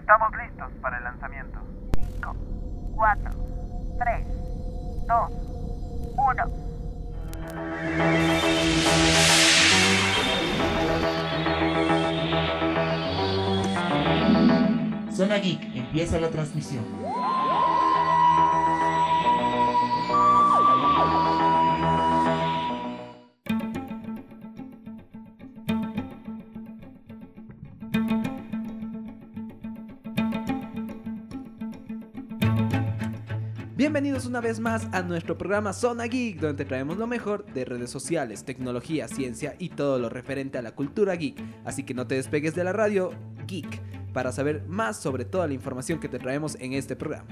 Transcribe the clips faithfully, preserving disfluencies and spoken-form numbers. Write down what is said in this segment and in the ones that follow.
Estamos listos para el lanzamiento. cinco, cuatro, tres, dos, uno. Zona Geek, empieza la transmisión. Bienvenidos una vez más a nuestro programa Zona Geek, donde te traemos lo mejor de redes sociales, tecnología, ciencia y todo lo referente a la cultura geek. Así que no te despegues de la radio Geek para saber más sobre toda la información que te traemos en este programa.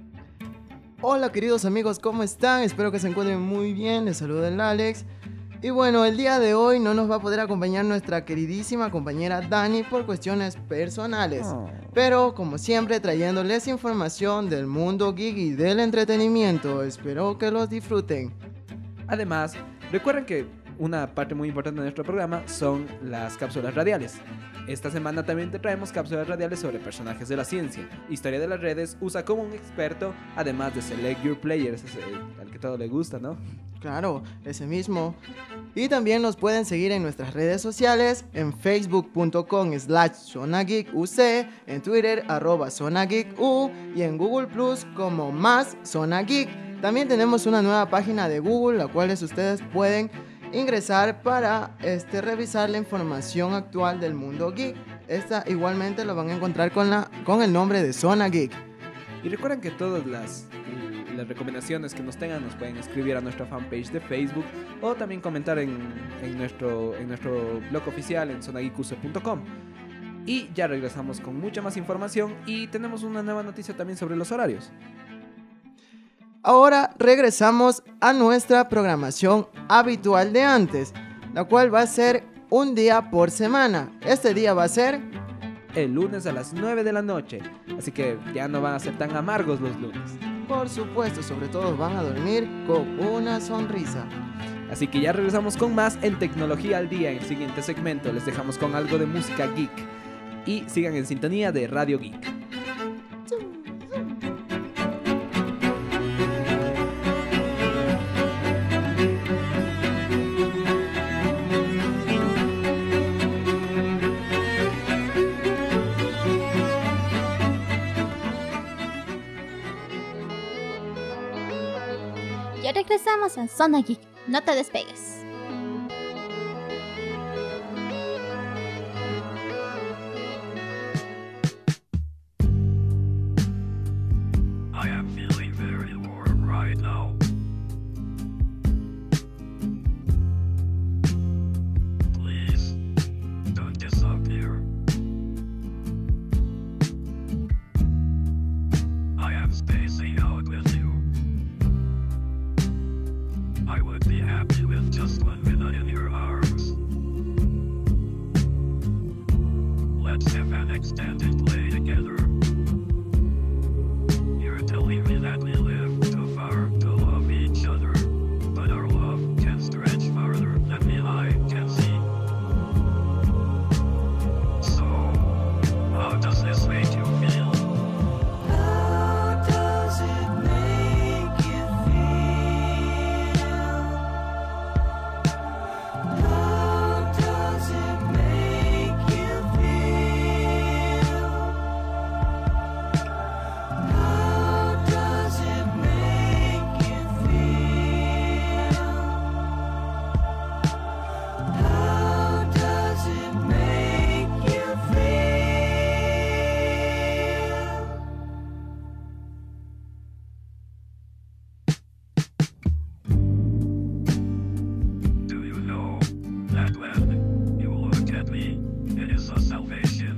Hola queridos amigos, ¿cómo están? Espero que se encuentren muy bien, les saluda el Alex. Y bueno, el día de hoy no nos va a poder acompañar nuestra queridísima compañera Dani por cuestiones personales. Oh. Pero como siempre trayéndoles información del mundo geek y del entretenimiento. Espero que los disfruten. Además, recuerden que una parte muy importante de nuestro programa son las cápsulas radiales. Esta semana también te traemos cápsulas radiales sobre personajes de la ciencia, historia de las redes, usa como un experto, además de Select Your Players, ese, al que todo le gusta, ¿no? Claro, ese mismo. Y también nos pueden seguir en nuestras redes sociales, en facebook.com slash zonageekuc, en Twitter arroba zonageeku y en Google Plus como más Zona Geek. También tenemos una nueva página de Google, la cual ustedes pueden ingresar para este, revisar la información actual del mundo geek. Esta igualmente lo van a encontrar con, la, con el nombre de Zona Geek. Y recuerden que todas las, las recomendaciones que nos tengan nos pueden escribir a nuestra fanpage de Facebook o también comentar en, en, nuestro, en nuestro blog oficial en zonageekuc punto com. Y ya regresamos con mucha más información y tenemos una nueva noticia también sobre los horarios. Ahora regresamos a nuestra programación habitual de antes, la cual va a ser un día por semana. Este día va a ser el lunes a las nueve de la noche, así que ya no van a ser tan amargos los lunes. Por supuesto, sobre todo van a dormir con una sonrisa. Así que ya regresamos con más en Tecnología al Día. En el siguiente segmento les dejamos con algo de música geek y sigan en sintonía de Radio Geek. Ya regresamos en Zona Geek, no te despegues. I am feeling very warm right now. Please, don't disappear. I am spacing out with you. I would be happy with just one minute in your arms. Let's have an extended play together. You're telling me that we live too far to love each other, but our love can stretch farther than the eye can see. So, how does this make you feel? How does it make you feel? How does it make you feel? How does it make you feel? How does it make you feel? Do you know that when you look at me, it is a salvation?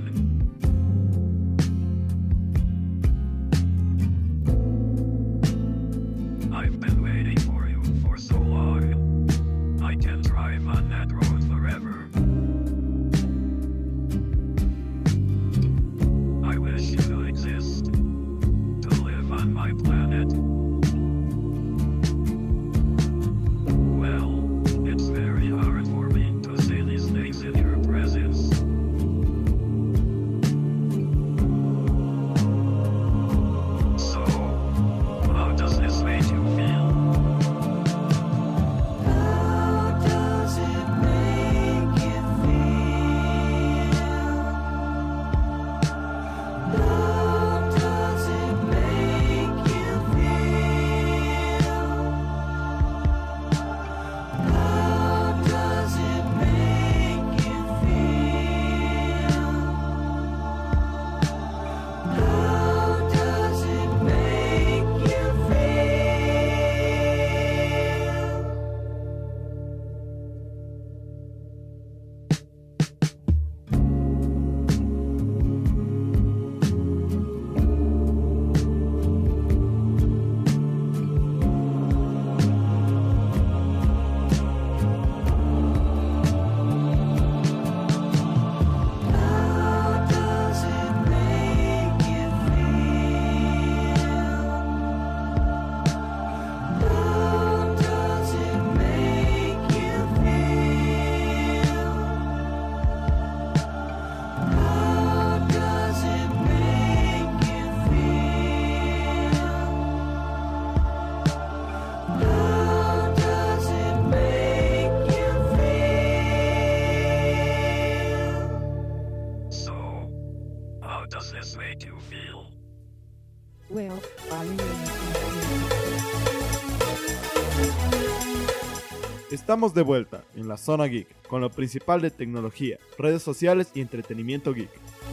I've been waiting for you for so long. I can drive on that road forever. I wish you could exist to live on my planet. Well, it's very hard for me to say these things in your presence. does this make you feel? Well, I really... Estamos de vuelta en la Zona Geek con lo principal de tecnología, redes sociales y entretenimiento geek.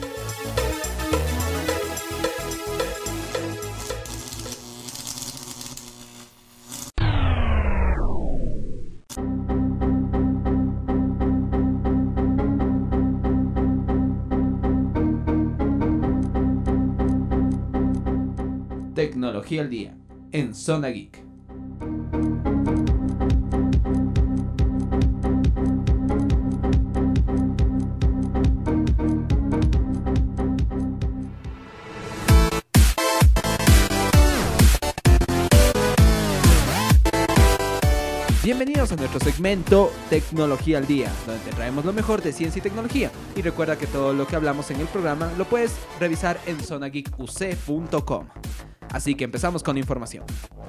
Tecnología al día en Zona Geek. Bienvenidos a nuestro segmento Tecnología al Día, donde te traemos lo mejor de ciencia y tecnología. Y recuerda que todo lo que hablamos en el programa lo puedes revisar en zona geek u c punto com. Así que empezamos con información.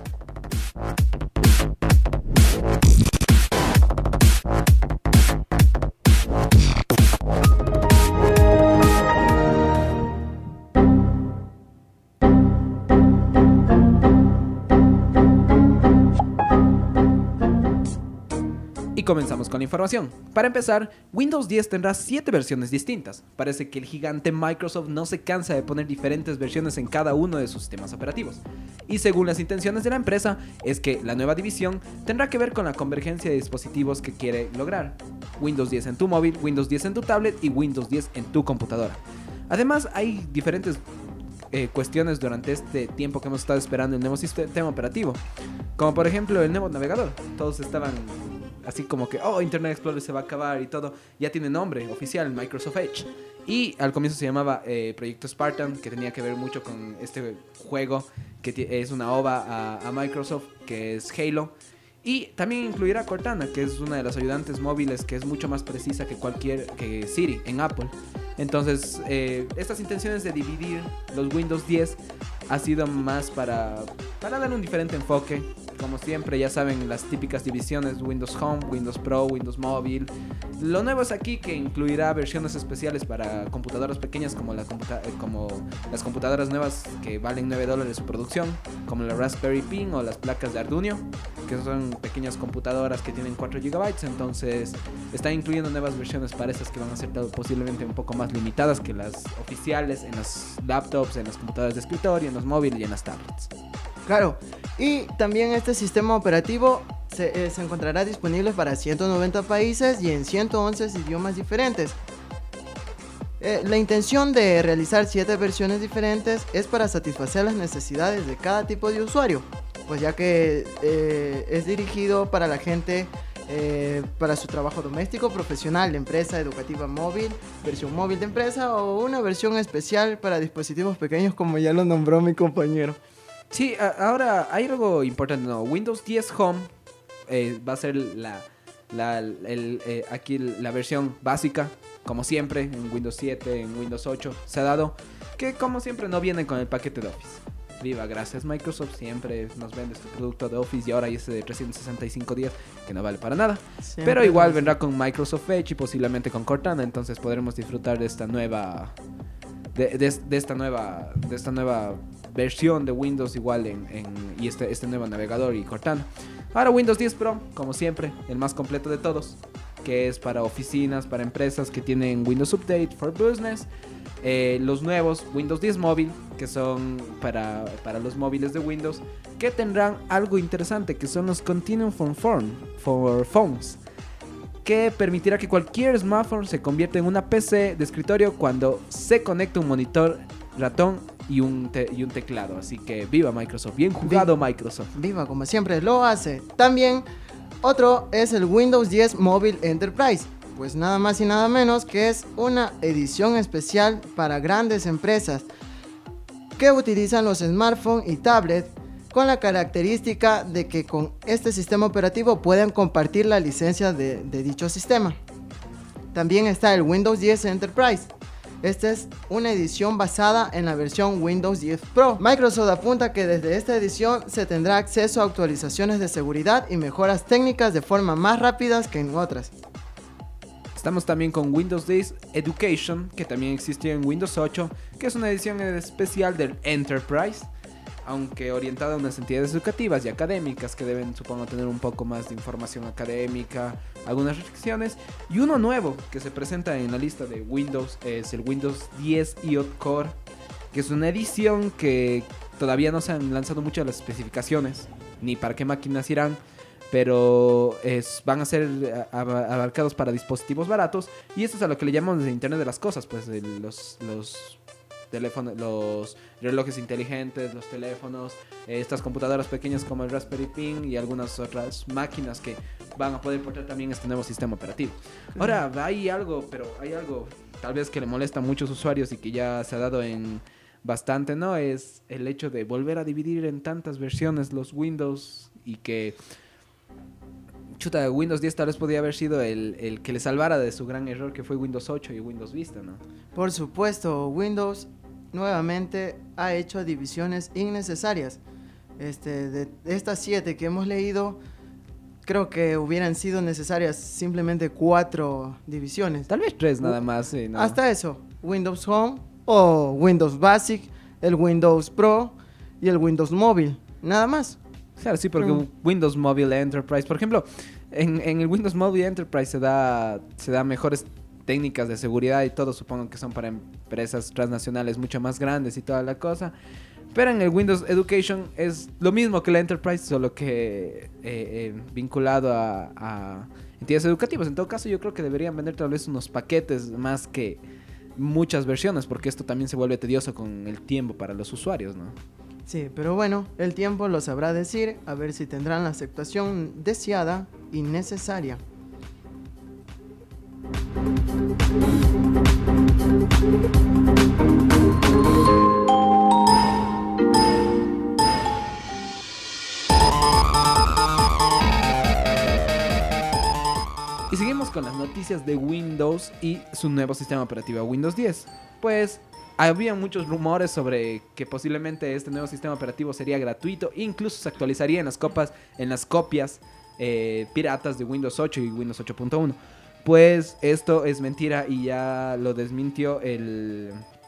Y comenzamos con la información. Para empezar, Windows diez tendrá siete versiones distintas. Parece que el gigante Microsoft no se cansa de poner diferentes versiones en cada uno de sus sistemas operativos. Y según las intenciones de la empresa, es que la nueva división tendrá que ver con la convergencia de dispositivos que quiere lograr. Windows diez en tu móvil, Windows diez en tu tablet y Windows diez en tu computadora. Además, hay diferentes eh, cuestiones durante este tiempo que hemos estado esperando el nuevo sistema operativo. Como por ejemplo el nuevo navegador. Todos estaban así como que, oh, Internet Explorer se va a acabar y todo. Ya tiene nombre oficial, Microsoft Edge. Y al comienzo se llamaba eh, Proyecto Spartan, que tenía que ver mucho con este juego, que t- es una ova a, a Microsoft, que es Halo. Y también incluirá Cortana, que es una de las ayudantes móviles que es mucho más precisa que cualquier que Siri en Apple. Entonces, eh, estas intenciones de dividir los Windows diez ha sido más para, para dar un diferente enfoque. Como siempre, ya saben, las típicas divisiones: Windows Home, Windows Pro, Windows Mobile. Lo nuevo es aquí que incluirá versiones especiales para computadoras pequeñas como, la computa- como las computadoras nuevas que valen nueve dólares su producción, como la Raspberry Pi o las placas de Arduino, que son pequeñas computadoras que tienen cuatro gigabytes. Entonces están incluyendo nuevas versiones para esas que van a ser posiblemente un poco más limitadas que las oficiales en las laptops, en las computadoras de escritorio, en los móviles y en las tablets. Claro, y también este sistema operativo se, eh, se encontrará disponible para ciento noventa países y en ciento once idiomas diferentes. Eh, la intención de realizar siete versiones diferentes es para satisfacer las necesidades de cada tipo de usuario, pues ya que eh, es dirigido para la gente eh, para su trabajo doméstico, profesional, de empresa, educativa móvil, versión móvil de empresa o una versión especial para dispositivos pequeños, como ya lo nombró mi compañero. Sí, a- ahora hay algo importante, ¿no? Windows diez Home eh, va a ser la, la, el, eh, aquí la versión básica, como siempre, en Windows siete, en Windows ocho, se ha dado, que como siempre no viene con el paquete de Office. Viva, gracias Microsoft, siempre nos vende este producto de Office y ahora hay ese de trescientos sesenta y cinco días que no vale para nada. Siempre Pero igual nos- vendrá con Microsoft Edge y posiblemente con Cortana, entonces podremos disfrutar de esta nueva... De, de, de esta nueva de esta nueva versión de Windows igual en, en, y este, este nuevo navegador y Cortana. Ahora Windows diez Pro, como siempre, el más completo de todos, que es para oficinas, para empresas que tienen Windows Update for Business. Eh, los nuevos Windows diez Móvil, que son para, para los móviles de Windows, que tendrán algo interesante, que son los Continuum for, phone, for Phones, que permitirá que cualquier smartphone se convierta en una P C de escritorio cuando se conecte un monitor, ratón y un, te- y un teclado. Así que viva Microsoft, bien jugado Microsoft. Viva, como siempre lo hace. También otro es el Windows diez Mobile Enterprise, pues nada más y nada menos que es una edición especial para grandes empresas que utilizan los smartphones y tablets, con la característica de que con este sistema operativo pueden compartir la licencia de, de dicho sistema. También está el Windows diez Enterprise. Esta es una edición basada en la versión Windows diez Pro. Microsoft apunta que desde esta edición se tendrá acceso a actualizaciones de seguridad y mejoras técnicas de forma más rápidas que en otras. Estamos también con Windows diez Education, que también existió en Windows ocho, que es una edición especial del Enterprise, aunque orientada a unas entidades educativas y académicas que deben, supongo, tener un poco más de información académica, algunas restricciones. Y uno nuevo que se presenta en la lista de Windows es el Windows diez I O Core, que es una edición que todavía no se han lanzado muchas las especificaciones, ni para qué máquinas irán, pero es, van a ser abarcados para dispositivos baratos, y esto es a lo que le llamamos de Internet de las Cosas, pues de los, los teléfonos, los relojes inteligentes, los teléfonos, eh, estas computadoras pequeñas como el Raspberry Pi y algunas otras máquinas que van a poder portar también este nuevo sistema operativo. Ahora, hay algo, pero hay algo tal vez que le molesta a muchos usuarios y que ya se ha dado en bastante, ¿no? Es el hecho de volver a dividir en tantas versiones los Windows y que... Chuta, Windows diez tal vez podría haber sido el, el que le salvara de su gran error que fue Windows ocho y Windows Vista, ¿no? Por supuesto, Windows nuevamente ha hecho divisiones innecesarias. Este, de estas siete que hemos leído, creo que hubieran sido necesarias simplemente cuatro divisiones. Tal vez tres nada más, sí, ¿no? Hasta eso, Windows Home o Windows Basic, el Windows Pro y el Windows Móvil, nada más. Claro, sí, porque mm. Windows Mobile Enterprise, por ejemplo, en, en el Windows Mobile Enterprise se da, se da mejores técnicas de seguridad y todo, supongo que son para empresas transnacionales mucho más grandes y toda la cosa. Pero en el Windows Education es lo mismo que la Enterprise, solo que eh, eh, vinculado a, a entidades educativas. En todo caso, yo creo que deberían vender tal vez unos paquetes más que muchas versiones, porque esto también se vuelve tedioso con el tiempo para los usuarios, ¿no? Sí, pero bueno, el tiempo lo sabrá decir, a ver si tendrán la aceptación deseada y necesaria. Y seguimos con las noticias de Windows y su nuevo sistema operativo Windows diez. Pues había muchos rumores sobre que posiblemente este nuevo sistema operativo sería gratuito, incluso se actualizaría en las copas, en las copias eh, piratas de Windows ocho y Windows ocho punto uno. Pues esto es mentira y ya lo desmintió el,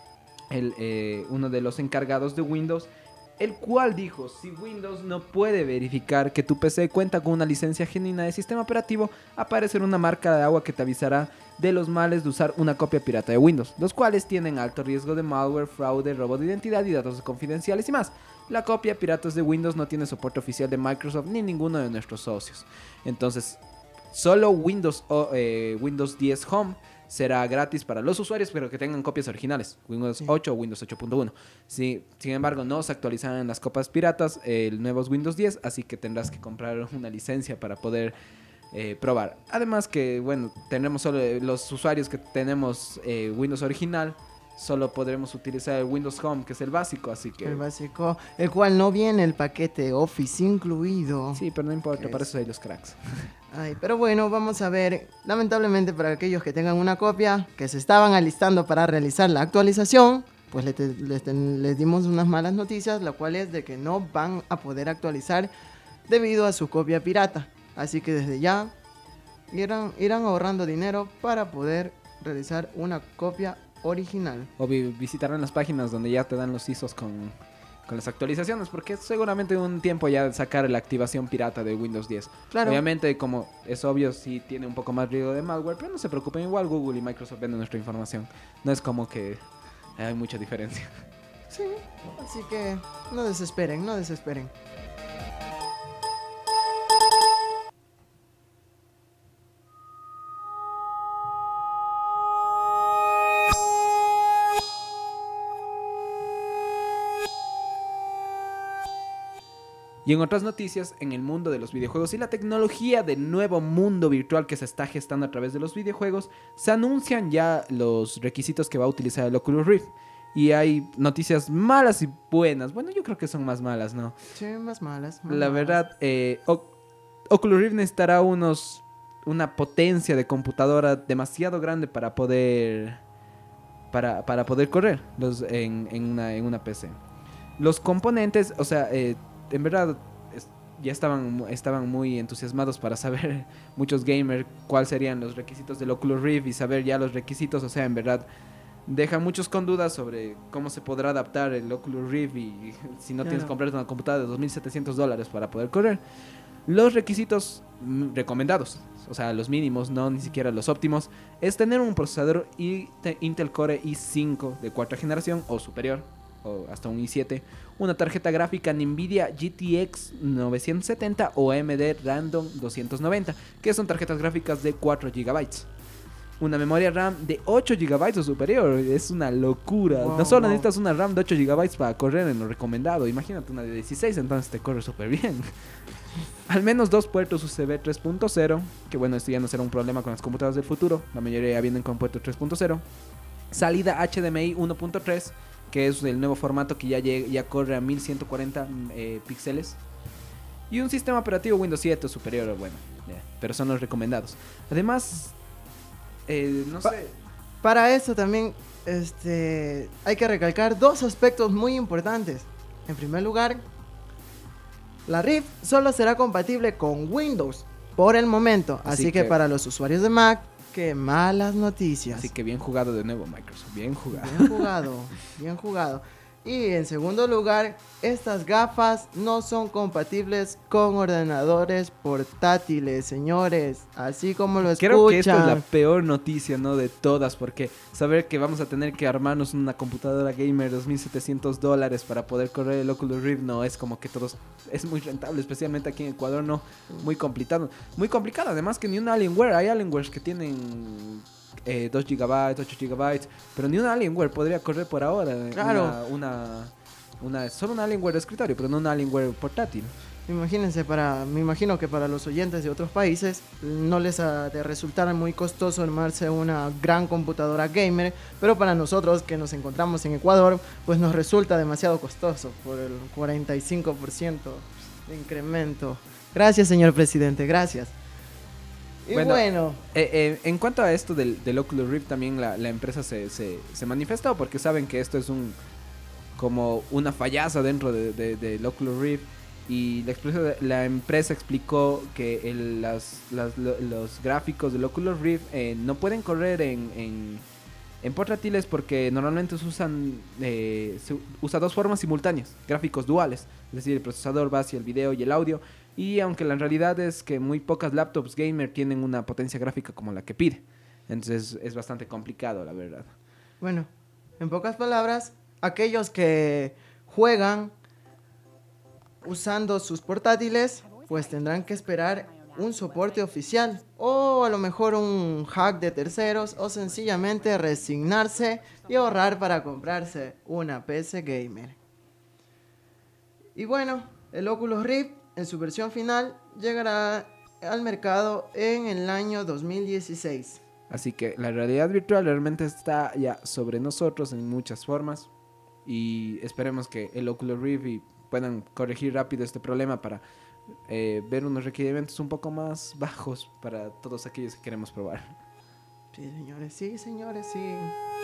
el eh, uno de los encargados de Windows, el cual dijo: si Windows no puede verificar que tu P C cuenta con una licencia genuina de sistema operativo, aparecerá una marca de agua que te avisará de los males de usar una copia pirata de Windows, los cuales tienen alto riesgo de malware, fraude, robo de identidad y datos confidenciales y más. La copia pirata de Windows no tiene soporte oficial de Microsoft ni ninguno de nuestros socios. Entonces, solo Windows, eh, Windows diez Home será gratis para los usuarios, pero que tengan copias originales, Windows sí. ocho o Windows ocho punto uno. Sí, sin embargo, no se actualizarán las copias piratas, el nuevo Windows diez, así que tendrás que comprar una licencia para poder eh, probar. Además que, bueno, tendremos solo los usuarios que tenemos eh, Windows original, solo podremos utilizar el Windows Home, que es el básico, así que... El básico, el cual no viene el paquete Office incluido. Sí, pero no importa, es... para eso hay los cracks. Ay, pero bueno, vamos a ver. Lamentablemente para aquellos que tengan una copia, que se estaban alistando para realizar la actualización, pues les, les, les dimos unas malas noticias, la cual es de que no van a poder actualizar debido a su copia pirata. Así que desde ya irán, irán ahorrando dinero para poder realizar una copia original. O vi visitarán las páginas donde ya te dan los I S Os con, con las actualizaciones, porque seguramente un tiempo ya sacar la activación pirata de Windows diez. Claro. Obviamente, como es obvio, sí tiene un poco más riesgo de malware, pero no se preocupen, igual Google y Microsoft venden nuestra información. No es como que hay mucha diferencia. Sí, así que no desesperen, no desesperen. Y en otras noticias, en el mundo de los videojuegos y la tecnología del nuevo mundo virtual que se está gestando a través de los videojuegos, se anuncian ya los requisitos que va a utilizar el Oculus Rift. Y hay noticias malas y buenas. Bueno, yo creo que son más malas, ¿no? Sí, más malas. Más la malas. verdad, eh, o- Oculus Rift necesitará unos, una potencia de computadora demasiado grande para poder, para, para poder correr los, en, en, una, en una P C. Los componentes, o sea... Eh, en verdad, es, ya estaban, estaban muy entusiasmados para saber muchos gamers cuáles serían los requisitos del Oculus Rift y saber ya los requisitos, o sea, en verdad deja muchos con dudas sobre cómo se podrá adaptar el Oculus Rift y si no Claro. tienes que comprarte una computadora de dos mil setecientos dólares para poder correr. Los requisitos mm, recomendados, o sea, los mínimos, no ni siquiera los óptimos, es tener un procesador I- te- Intel Core i cinco de cuarta generación o superior, o hasta un i siete, una tarjeta gráfica Nvidia G T X novecientos setenta o A M D Random doscientos noventa, que son tarjetas gráficas de cuatro gigabytes. Una memoria RAM de ocho gigabytes o superior, es una locura. Wow, no solo wow. necesitas una RAM de ocho gigabytes para correr en lo recomendado, imagínate una de dieciséis, entonces te corre súper bien. Al menos dos puertos U S B tres punto cero, que bueno, esto ya no será un problema con las computadoras del futuro, la mayoría ya vienen con puerto tres punto cero. Salida H D M I uno punto tres, que es el nuevo formato que ya, llega, ya corre a mil ciento cuarenta eh, píxeles. Y un sistema operativo Windows siete o superior, bueno, yeah, pero son los recomendados. Además, eh, no Pa- sé... Para eso también este, hay que recalcar dos aspectos muy importantes. En primer lugar, la Rift solo será compatible con Windows por el momento. Así, Así que, que- para los usuarios de Mac, qué malas noticias. Así que bien jugado de nuevo, Microsoft, bien jugado. Bien jugado, bien jugado. Y en segundo lugar, estas gafas no son compatibles con ordenadores portátiles, señores. Así como lo escuchan. Creo que esta es la peor noticia, ¿no? De todas, porque saber que vamos a tener que armarnos una computadora gamer dos mil setecientos dólares para poder correr el Oculus Rift no es como que todos... Es muy rentable, especialmente aquí en Ecuador, no. Muy complicado. Muy complicado, además que ni un Alienware. Hay Alienwares que tienen... Eh, dos gigabytes, ocho gigabytes, pero ni un Alienware podría correr por ahora. Claro. Una, una, una- solo un Alienware de escritorio, pero no un Alienware portátil. Imagínense, para, me imagino que para los oyentes de otros países no les ha de resultar muy costoso armarse una gran computadora gamer, pero para nosotros que nos encontramos en Ecuador, pues nos resulta demasiado costoso por el cuarenta y cinco por ciento de incremento. Gracias, señor presidente, gracias. Y bueno, Bueno, Eh, eh, en cuanto a esto del, del Oculus Rift, también la, la empresa se, se, se manifestó porque saben que esto es un como una fallaza dentro de, de- del Oculus Rift. Y la, expresa- la empresa explicó que el- las- las- lo- los gráficos del Oculus Rift eh, no pueden correr en, en, en portátiles porque normalmente se usan eh, se usa dos formas simultáneas, gráficos duales, es decir, el procesador va hacia el video y el audio. Y aunque la realidad es que muy pocas laptops gamer tienen una potencia gráfica como la que pide, entonces es bastante complicado, la verdad. bueno, en pocas palabras, aquellos que juegan usando sus portátiles, pues tendrán que esperar un soporte oficial o a lo mejor un hack de terceros o sencillamente resignarse y ahorrar para comprarse una P C gamer. Y bueno, el Oculus Rift en su versión final llegará al mercado en el año dos mil dieciséis. Así que la realidad virtual realmente está ya sobre nosotros en muchas formas y esperemos que el Oculus Rift y puedan corregir rápido este problema para eh, ver unos requerimientos un poco más bajos para todos aquellos que queremos probar. Sí, señores, sí, señores, sí.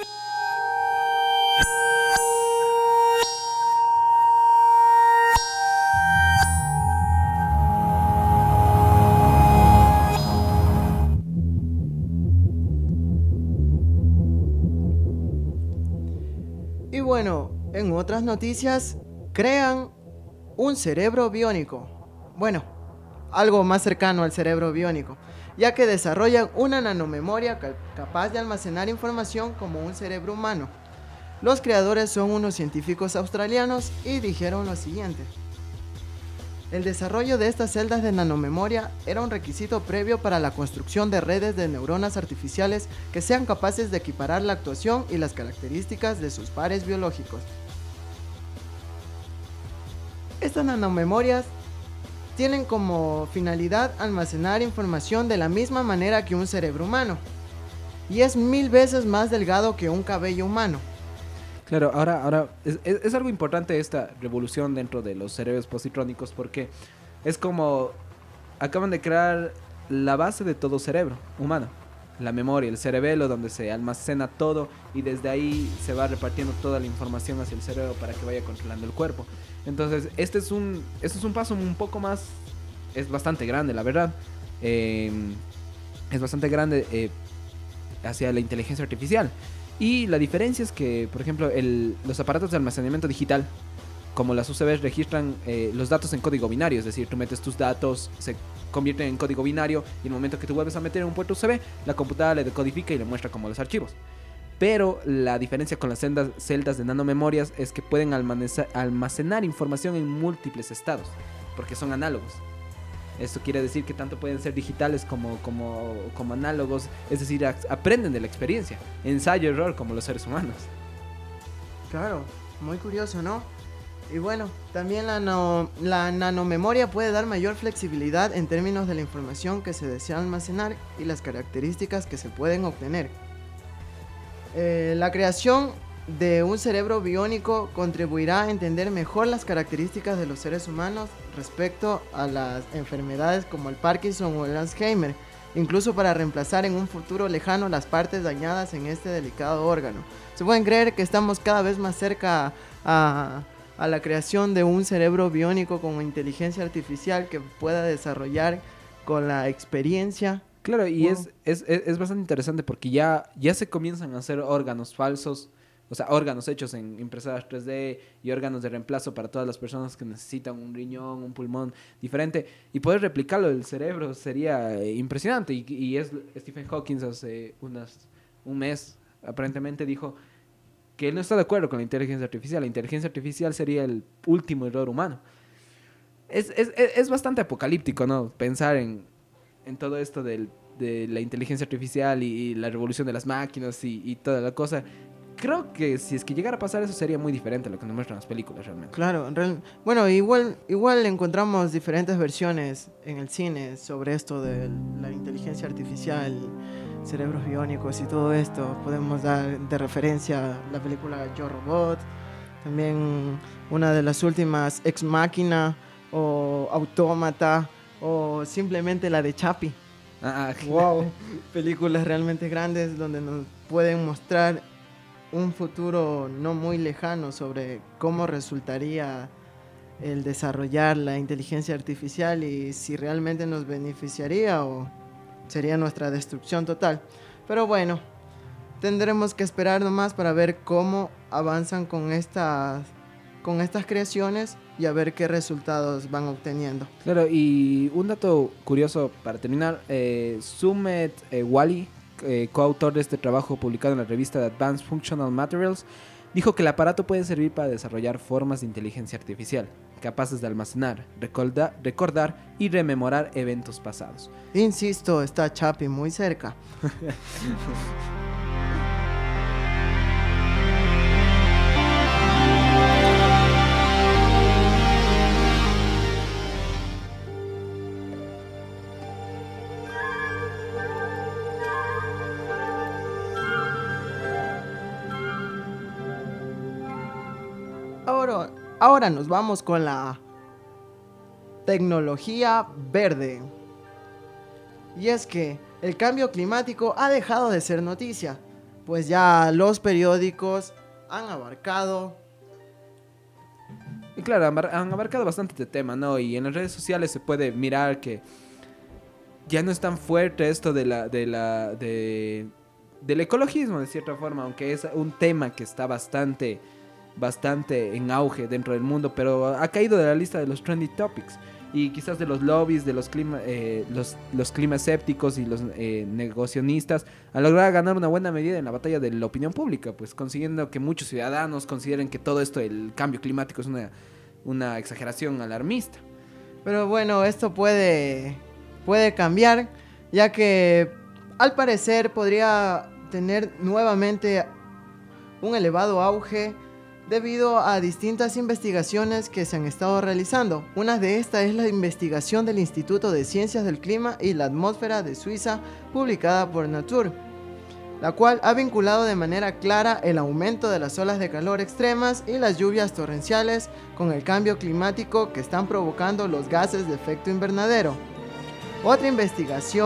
Y bueno, en otras noticias, crean un cerebro biónico. Bueno, algo más cercano al cerebro biónico, ya que desarrollan una nanomemoria ca- capaz de almacenar información como un cerebro humano. Los creadores son unos científicos australianos y dijeron lo siguiente: el desarrollo de estas celdas de nanomemoria era un requisito previo para la construcción de redes de neuronas artificiales que sean capaces de equiparar la actuación y las características de sus pares biológicos. Estas nanomemorias tienen como finalidad almacenar información de la misma manera que un cerebro humano, y es mil veces más delgado que un cabello humano. Claro, ahora, ahora es, es- es algo importante esta revolución dentro de los cerebros positrónicos porque es como acaban de crear la base de todo cerebro humano. la memoria, el cerebelo, donde se almacena todo y desde ahí se va repartiendo toda la información hacia el cerebro para que vaya controlando el cuerpo. Entonces, este es un, este es un paso un poco más, es bastante grande, la verdad. Eh, es bastante grande eh, hacia la inteligencia artificial. Y la diferencia es que, por ejemplo, el, los aparatos de almacenamiento digital, como las U C Bs, registran eh, los datos en código binario. Es decir, tú metes tus datos, se convierten en código binario y en el momento que tú vuelves a meter en un puerto U C B, la computadora le decodifica y le muestra como los archivos. Pero la diferencia con las celdas, celdas de nanomemorias es que pueden almacenar, almacenar información en múltiples estados, porque son análogos. Esto quiere decir que tanto pueden ser digitales como, como, como análogos, es decir, a- aprenden de la experiencia, ensayo-error como los seres humanos. Claro, muy curioso, ¿no? Y bueno, también la, no- la nanomemoria puede dar mayor flexibilidad en términos de la información que se desea almacenar y las características que se pueden obtener. Eh, la creación de un cerebro biónico contribuirá a entender mejor las características de los seres humanos respecto a las enfermedades como el Parkinson o el Alzheimer, incluso para reemplazar en un futuro lejano las partes dañadas en este delicado órgano. Se pueden creer que estamos cada vez más cerca a, a la creación de un cerebro biónico con inteligencia artificial que pueda desarrollar con la experiencia. Claro, y Wow. es, es, es, es bastante interesante porque ya, ya se comienzan a hacer órganos falsos, o sea, órganos hechos en impresoras tres D y órganos de reemplazo para todas las personas que necesitan un riñón, un pulmón diferente. Y poder replicarlo del cerebro sería eh, impresionante. Y, y es Stephen Hawking hace unas, un mes aparentemente dijo que él no está de acuerdo con la inteligencia artificial. La inteligencia artificial sería el último error humano. Es, es, es es bastante apocalíptico, ¿no? Pensar en, en todo esto del, de la inteligencia artificial y, y la revolución de las máquinas y, y toda la cosa. Creo que si es que llegara a pasar eso sería muy diferente a lo que nos muestran las películas realmente. Claro, en real- bueno, igual, igual encontramos diferentes versiones en el cine sobre esto de la inteligencia artificial, cerebros biónicos y todo esto. Podemos dar de referencia la película Yo Robot, también una de las últimas Ex Machina o Autómata o simplemente la de Chappie. Ah, Wow, películas realmente grandes donde nos pueden mostrar un futuro no muy lejano sobre cómo resultaría el desarrollar la inteligencia artificial y si realmente nos beneficiaría o sería nuestra destrucción total. Pero bueno, tendremos que esperar nomás para ver cómo avanzan con estas, con estas creaciones y a ver qué resultados van obteniendo. Claro, y un dato curioso para terminar, eh, Sumit eh, Wali, eh, coautor de este trabajo publicado en la revista Advanced Functional Materials, dijo que el aparato puede servir para desarrollar formas de inteligencia artificial, capaces de almacenar, recorda- recordar y rememorar eventos pasados. Insisto, está Chappie muy cerca. Ahora, ahora nos vamos con la tecnología verde. Y es que el cambio climático ha dejado de ser noticia, pues ya los periódicos han abarcado. Y claro, han abar- han abarcado bastante este tema, ¿no? Y en las redes sociales se puede mirar que ya no es tan fuerte esto de la, de la, de, del ecologismo, de cierta forma, aunque es un tema que está bastante, bastante en auge dentro del mundo, pero ha caído de la lista de los trendy topics. Y quizás de los lobbies, de los clima, eh, los, los climasépticos y los eh, negacionistas, han logrado ganar una buena medida en la batalla de la opinión pública, pues consiguiendo que muchos ciudadanos consideren que todo esto, el cambio climático, es una, una exageración alarmista. Pero bueno, esto puede, puede cambiar, ya que al parecer podría tener nuevamente un elevado auge debido a distintas investigaciones que se han estado realizando. Una de estas es la investigación del Instituto de Ciencias del Clima y la Atmósfera de Suiza, publicada por Nature, la cual ha vinculado de manera clara el aumento de las olas de calor extremas y las lluvias torrenciales con el cambio climático que están provocando los gases de efecto invernadero. Otra investigación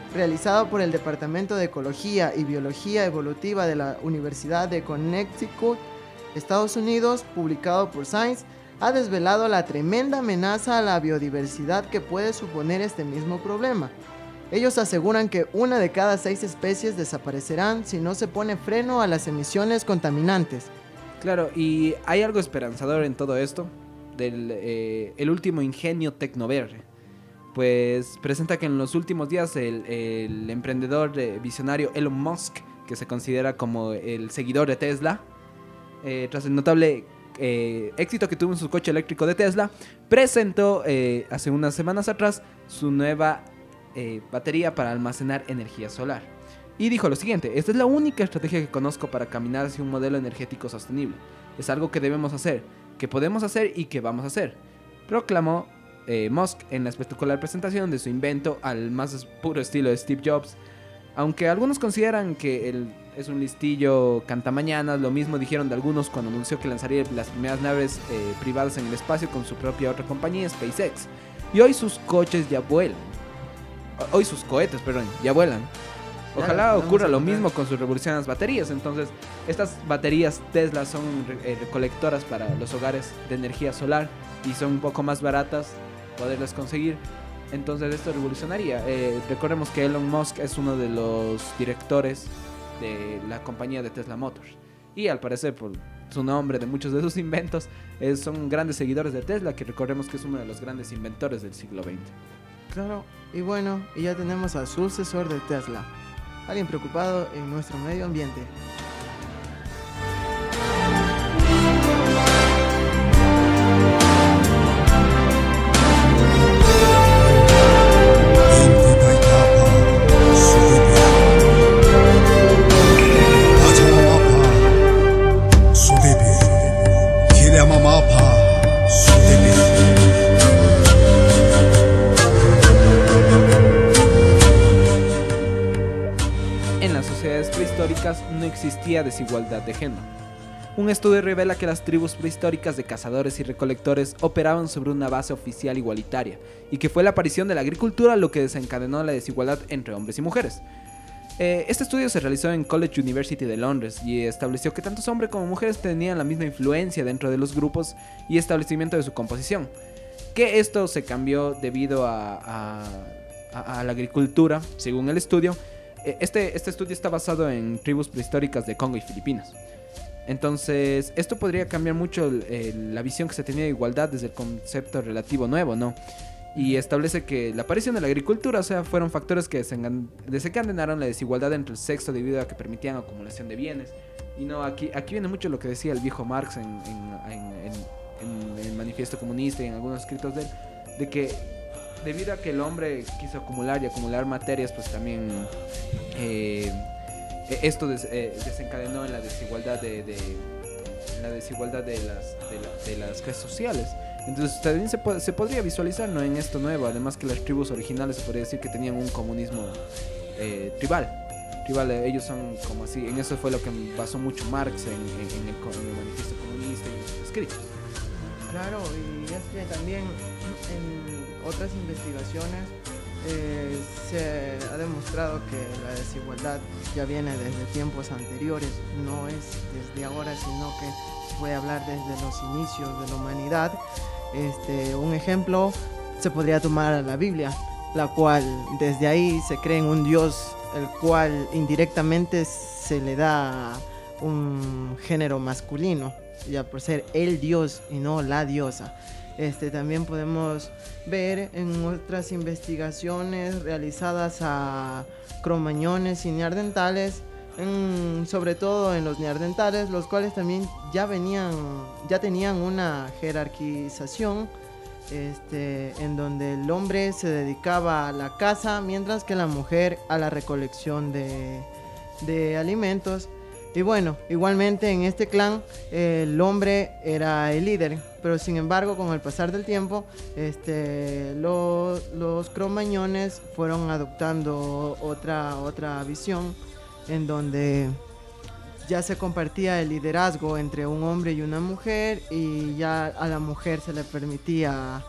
realizado por el Departamento de Ecología y Biología Evolutiva de la Universidad de Connecticut, Estados Unidos, publicado por Science, ha desvelado la tremenda amenaza a la biodiversidad que puede suponer este mismo problema. Ellos aseguran que una de cada seis especies desaparecerán si no se pone freno a las emisiones contaminantes. Claro, y hay algo esperanzador en todo esto, del eh, el último ingenio tecnoverde. Pues presenta que en los últimos días el, el emprendedor eh, visionario Elon Musk, que se considera como el seguidor de Tesla, eh, tras el notable eh, éxito que tuvo en su coche eléctrico de Tesla, presentó eh, hace unas semanas atrás su nueva eh, batería para almacenar energía solar. Y dijo lo siguiente: esta es la única estrategia que conozco para caminar hacia un modelo energético sostenible. Es algo que debemos hacer, que podemos hacer y que vamos a hacer, proclamó eh, Musk en la espectacular presentación de su invento al más puro estilo de Steve Jobs. Aunque algunos consideran que él es un listillo cantamañanas, lo mismo dijeron de algunos cuando anunció que lanzaría las primeras naves eh, privadas en el espacio con su propia otra compañía, SpaceX. Y hoy sus coches ya vuelan. Hoy sus cohetes, perdón, ya vuelan. Ojalá Claro, ocurra lo vamos a mismo con su revolución en las baterías. Entonces, estas baterías Tesla son eh, recolectoras para los hogares de energía solar y son un poco más baratas poderlas conseguir. Entonces esto revolucionaría. Eh, recordemos que Elon Musk es uno de los directores de la compañía de Tesla Motors. Y al parecer, por su nombre, de muchos de sus inventos, eh, son grandes seguidores de Tesla, que recordemos que es uno de los grandes inventores del siglo veinte. Claro, y bueno, y ya tenemos al sucesor de Tesla, alguien preocupado en nuestro medio ambiente. No existía desigualdad de género. Un estudio revela que las tribus prehistóricas de cazadores y recolectores operaban sobre una base oficial igualitaria y que fue la aparición de la agricultura lo que desencadenó la desigualdad entre hombres y mujeres. Eh, este estudio se realizó en College University de Londres y estableció que tanto hombres como mujeres tenían la misma influencia dentro de los grupos y establecimiento de su composición. Que esto se cambió debido a, a, a, a la agricultura, según el estudio. Este, este estudio está basado en tribus prehistóricas de Congo y Filipinas. Entonces, esto podría cambiar mucho el, el, la visión que se tenía de igualdad desde el concepto relativo nuevo, ¿no? Y establece que la aparición de la agricultura, o sea, fueron factores que desencadenaron la desigualdad entre el sexo debido a que permitían acumulación de bienes. Y no, aquí, aquí viene mucho lo que decía el viejo Marx en, en, en, en, en el Manifiesto Comunista y en algunos escritos de él, de que debido a que el hombre quiso acumular y acumular materias, pues también eh, esto des, eh, desencadenó en la desigualdad de, de en la desigualdad de las de, la, de las clases sociales. Entonces también se, se podría visualizar, ¿no?, en esto nuevo. Además que las tribus originales se podría decir que tenían un comunismo eh, tribal. Tribal, eh, ellos son como así. En eso fue lo que basó mucho Marx en, en, en, el, en el Manifiesto Comunista y en sus escritos. Claro, y es que también en otras investigaciones eh, se ha demostrado que la desigualdad ya viene desde tiempos anteriores, no es desde ahora, sino que se puede hablar desde los inicios de la humanidad. Este, un ejemplo se podría tomar a la Biblia, la cual desde ahí se cree en un Dios, el cual indirectamente se le da un género masculino, ya por ser el Dios y no la diosa. Este, también podemos ver en otras investigaciones realizadas a cromañones y neandertales, en, sobre todo en los neandertales, los cuales también ya venían, ya tenían una jerarquización, este, en donde el hombre se dedicaba a la caza, mientras que la mujer a la recolección de, de alimentos. Y bueno, igualmente en este clan eh, el hombre era el líder, pero sin embargo con el pasar del tiempo este, lo, los cromañones fueron adoptando otra, otra visión en donde ya se compartía el liderazgo entre un hombre y una mujer, y ya a la mujer se le permitía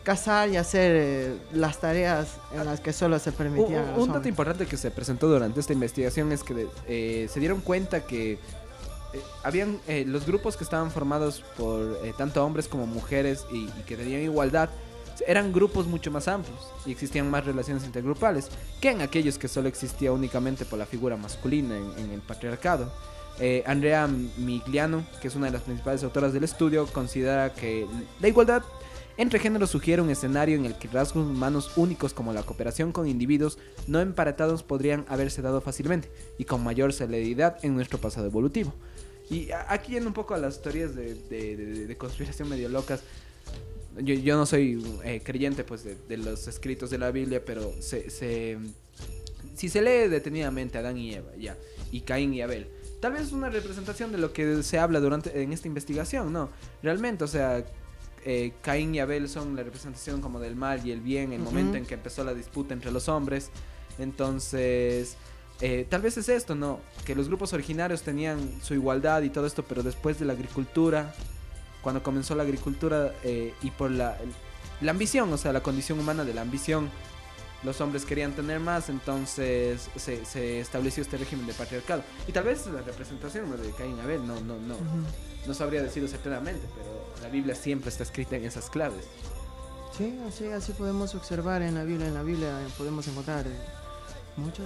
cazar y hacer eh, las tareas en las que solo se permitían. Un, a los un dato hombres. importante que se presentó durante esta investigación es que eh, se dieron cuenta que eh, habían eh, los grupos que estaban formados por eh, tanto hombres como mujeres y, y que tenían igualdad, eran grupos mucho más amplios y existían más relaciones intergrupales que en aquellos que solo existía únicamente por la figura masculina en, en el patriarcado. Eh, Andrea Migliano, que es una de las principales autoras del estudio, considera que la igualdad entre géneros sugiere un escenario en el que rasgos humanos únicos como la cooperación con individuos no emparentados podrían haberse dado fácilmente y con mayor celeridad en nuestro pasado evolutivo. Y aquí yendo un poco a las teorías de, de, de, de conspiración medio locas, yo, yo no soy eh, creyente pues de, de los escritos de la Biblia, pero se, se, si se lee detenidamente Adán y Eva ya, y Caín y Abel, tal vez es una representación de lo que se habla durante en esta investigación, ¿no? Realmente, o sea, eh, Caín y Abel son la representación como del mal y el bien, el uh-huh. momento en que empezó la disputa entre los hombres. Entonces, eh, tal vez es esto, ¿no? Que los grupos originarios tenían su igualdad y todo esto, pero después de la agricultura, cuando comenzó la agricultura eh, y por la, la ambición, o sea, la condición humana de la ambición, los hombres querían tener más, entonces se, se estableció este régimen de patriarcado. Y tal vez es la representación, ¿no?, de Caín y Abel, no, no, no, uh-huh. no sabría decirlo certeramente, pero la Biblia siempre está escrita en esas claves. Sí, así, así podemos observar en la Biblia, en la Biblia podemos encontrar eh, muchos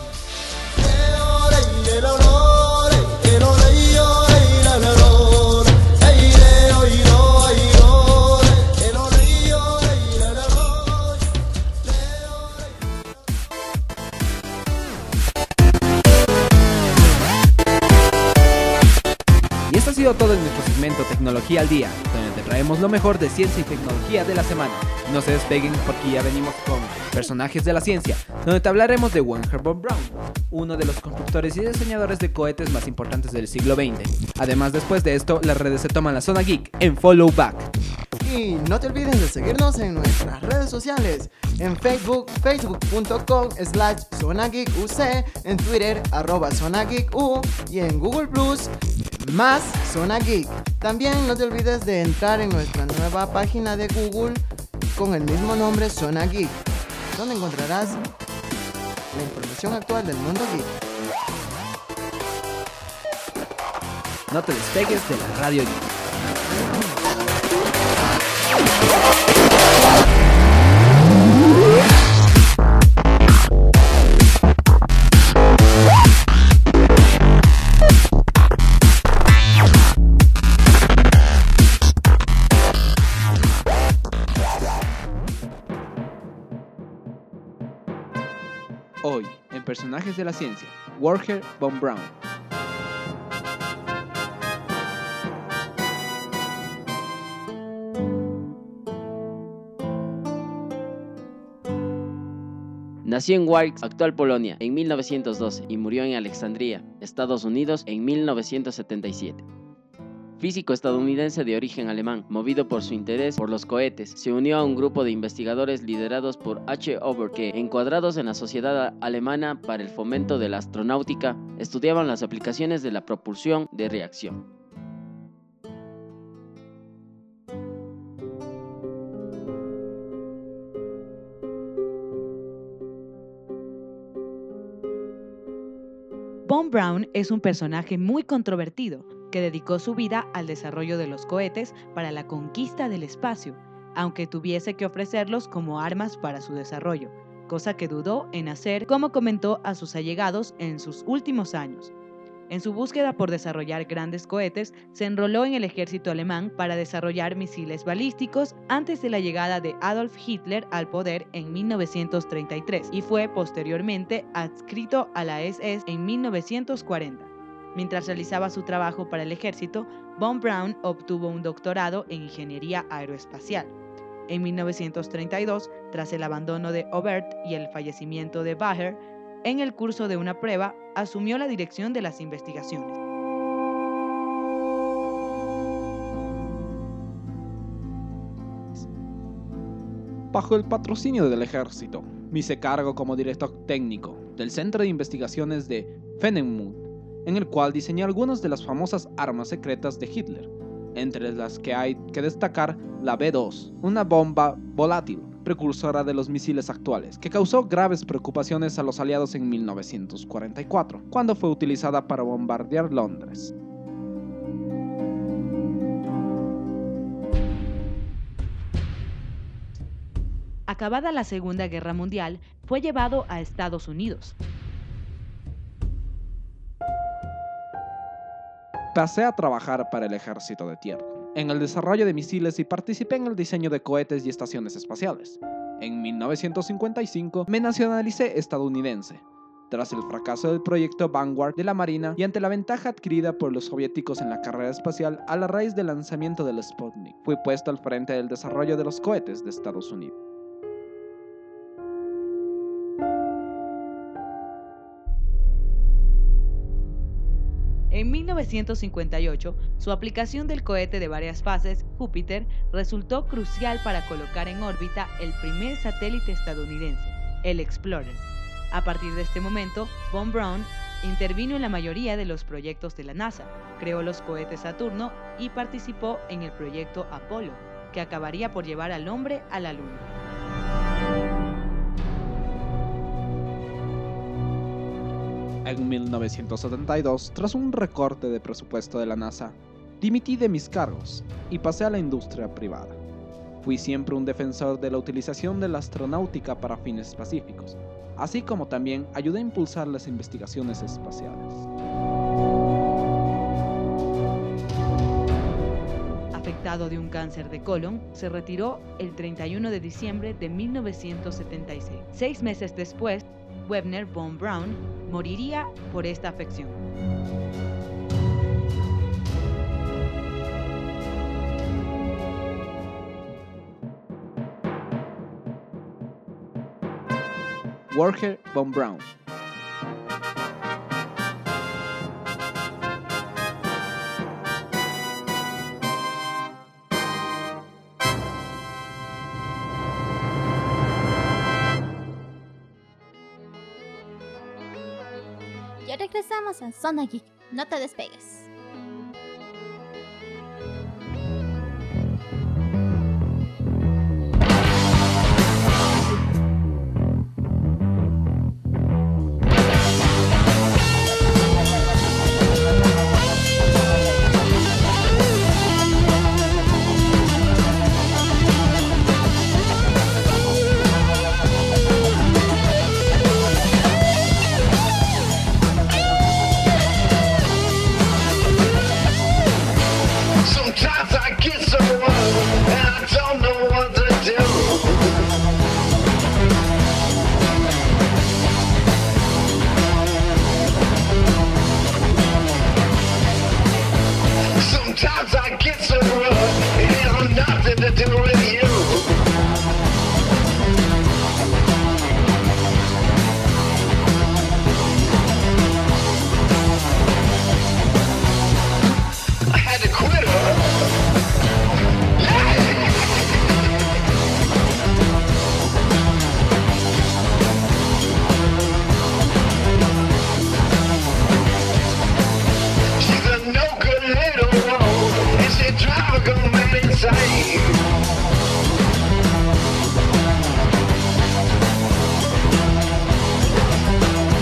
Y esto ha sido todo en nuestro segmento Tecnología al Día, donde te traemos lo mejor de ciencia y tecnología de la semana. No se despeguen porque ya venimos con personajes de la ciencia, donde te hablaremos de Wernher von Braun, uno de los constructores y diseñadores de cohetes más importantes del siglo veinte. Además, después de esto, las redes se toman la zona geek en Follow Back. Y no te olvides de seguirnos en nuestras redes sociales, en Facebook, facebook.com slash zonageekuc, en Twitter, arroba zonageeku, y en Google Plus, más Zona Geek. También no te olvides de entrar en nuestra nueva página de Google con el mismo nombre, Zona Geek, donde encontrarás la información actual del mundo geek. No te despegues de la radio geek. Hoy, en Personajes de la Ciencia, Wernher von Braun. Nació en Warwick, actual Polonia, en mil novecientos doce y murió en Alexandria, Estados Unidos, en mil novecientos setenta y siete. Físico estadounidense de origen alemán, movido por su interés por los cohetes, se unió a un grupo de investigadores liderados por H. Ober que, encuadrados en la Sociedad Alemana para el Fomento de la Astronáutica, estudiaban las aplicaciones de la propulsión de reacción. Von Braun es un personaje muy controvertido que dedicó su vida al desarrollo de los cohetes para la conquista del espacio, aunque tuviese que ofrecerlos como armas para su desarrollo, cosa que dudó en hacer, como comentó a sus allegados en sus últimos años. En su búsqueda por desarrollar grandes cohetes, se enroló en el ejército alemán para desarrollar misiles balísticos antes de la llegada de Adolf Hitler al poder en mil novecientos treinta y tres y fue posteriormente adscrito a la S S en mil novecientos cuarenta. Mientras realizaba su trabajo para el ejército, von Braun obtuvo un doctorado en ingeniería aeroespacial. En mil novecientos treinta y dos, tras el abandono de Obert y el fallecimiento de Bacher, en el curso de una prueba, asumió la dirección de las investigaciones. Bajo el patrocinio del ejército, me hice cargo como director técnico del Centro de Investigaciones de Fennemund, en el cual diseñó algunas de las famosas armas secretas de Hitler. entre las que hay que destacar la B dos, una bomba volátil, precursora de los misiles actuales, que causó graves preocupaciones a los aliados en mil novecientos cuarenta y cuatro, cuando fue utilizada para bombardear Londres. Acabada la Segunda Guerra Mundial, fue llevado a Estados Unidos. Pasé a trabajar para el Ejército de Tierra, en el desarrollo de misiles y participé en el diseño de cohetes y estaciones espaciales. En mil novecientos cincuenta y cinco me nacionalicé estadounidense, tras el fracaso del proyecto Vanguard de la Marina y ante la ventaja adquirida por los soviéticos en la carrera espacial a la raíz del lanzamiento del Sputnik. Fui puesto al frente del desarrollo de los cohetes de Estados Unidos. En mil novecientos cincuenta y ocho, su aplicación del cohete de varias fases, Júpiter, resultó crucial para colocar en órbita el primer satélite estadounidense, el Explorer. A partir de este momento, Von Braun intervino en la mayoría de los proyectos de la NASA, creó los cohetes Saturno y participó en el proyecto Apolo, que acabaría por llevar al hombre a la Luna. En mil novecientos setenta y dos, tras un recorte de presupuesto de la NASA, dimití de mis cargos y pasé a la industria privada. Fui siempre un defensor de la utilización de la astronáutica para fines pacíficos, así como también ayudé a impulsar las investigaciones espaciales. Afectado de un cáncer de colon, se retiró el treinta y uno de diciembre de mil novecientos setenta y seis. Seis meses después, Wernher von Braun moriría por esta afección. Wernher von Braun. Ya regresamos a Zona Geek. No te despegues.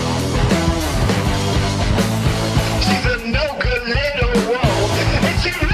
She's a no good little woman, and she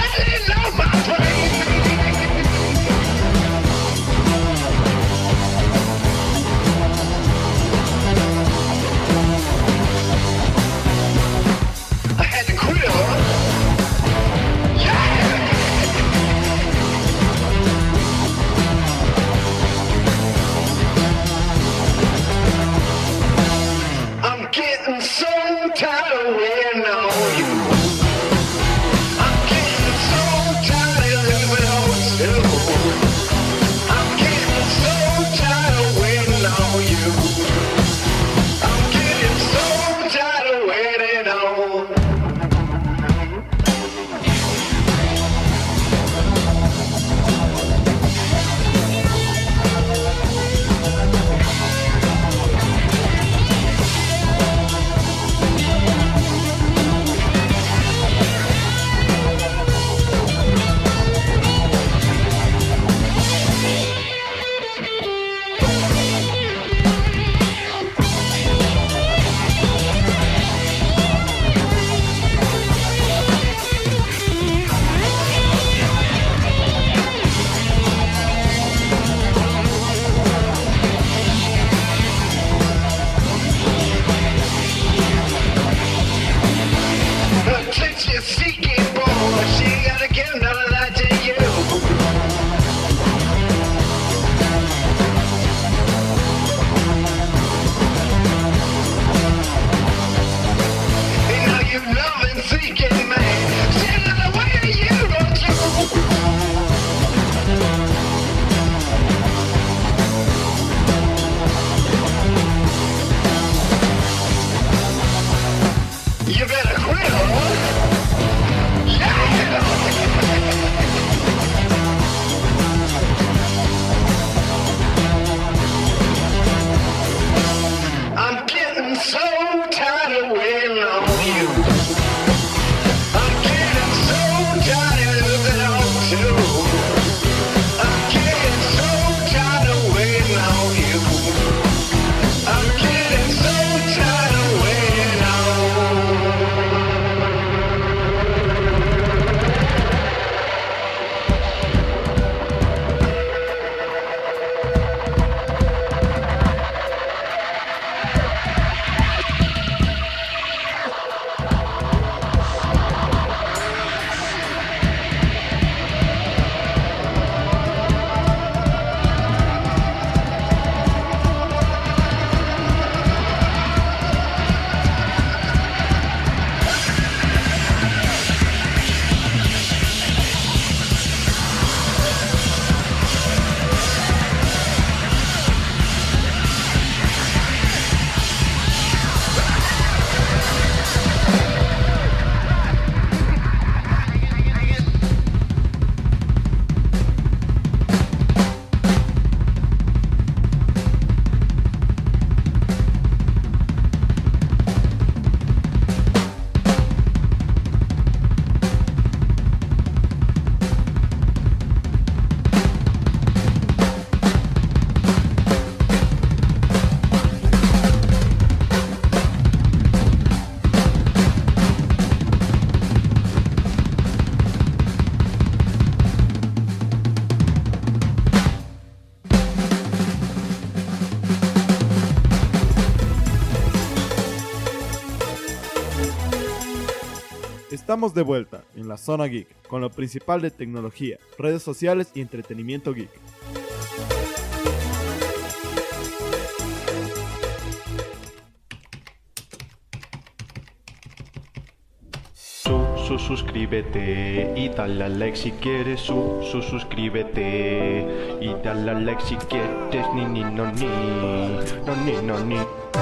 can't lie to you. Now you love and seeking man, standing the way you don't do. You better quit, huh? Yeah! I'm getting so tired of waiting on you. I'm getting so tired of losing on you. I'm getting so tired of waiting on you. I'm getting so tired of waiting on Estamos de vuelta en la Zona Geek con lo principal de tecnología, redes sociales y entretenimiento geek. Su, su, suscríbete y dale a like si quieres. Su, su, suscríbete y dale a like si quieres. Ni, ni, no, ni, no, ni, no, ni.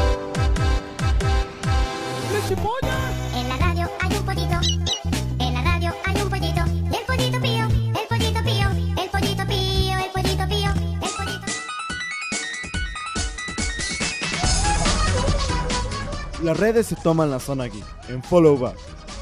En la radio hay un pollito, en la radio hay un pollito, y el pollito pío, el pollito pío, el pollito pío, el pollito pío, el pollito. Las redes se toman la Zona Geek en Follow Back.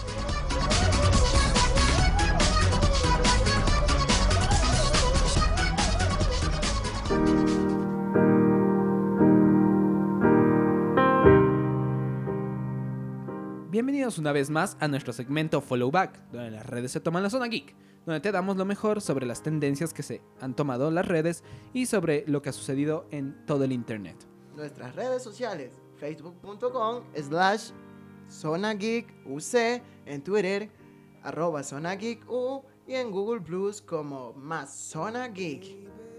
Bienvenidos una vez más a nuestro segmento Follow Back, donde las redes se toman la Zona Geek, donde te damos lo mejor sobre las tendencias que se han tomado las redes y sobre lo que ha sucedido en todo el internet. Nuestras redes sociales, facebook.com slash Zona Geek U C, en Twitter, arroba Zona Geek U, y en Google Plus como más Zona Geek.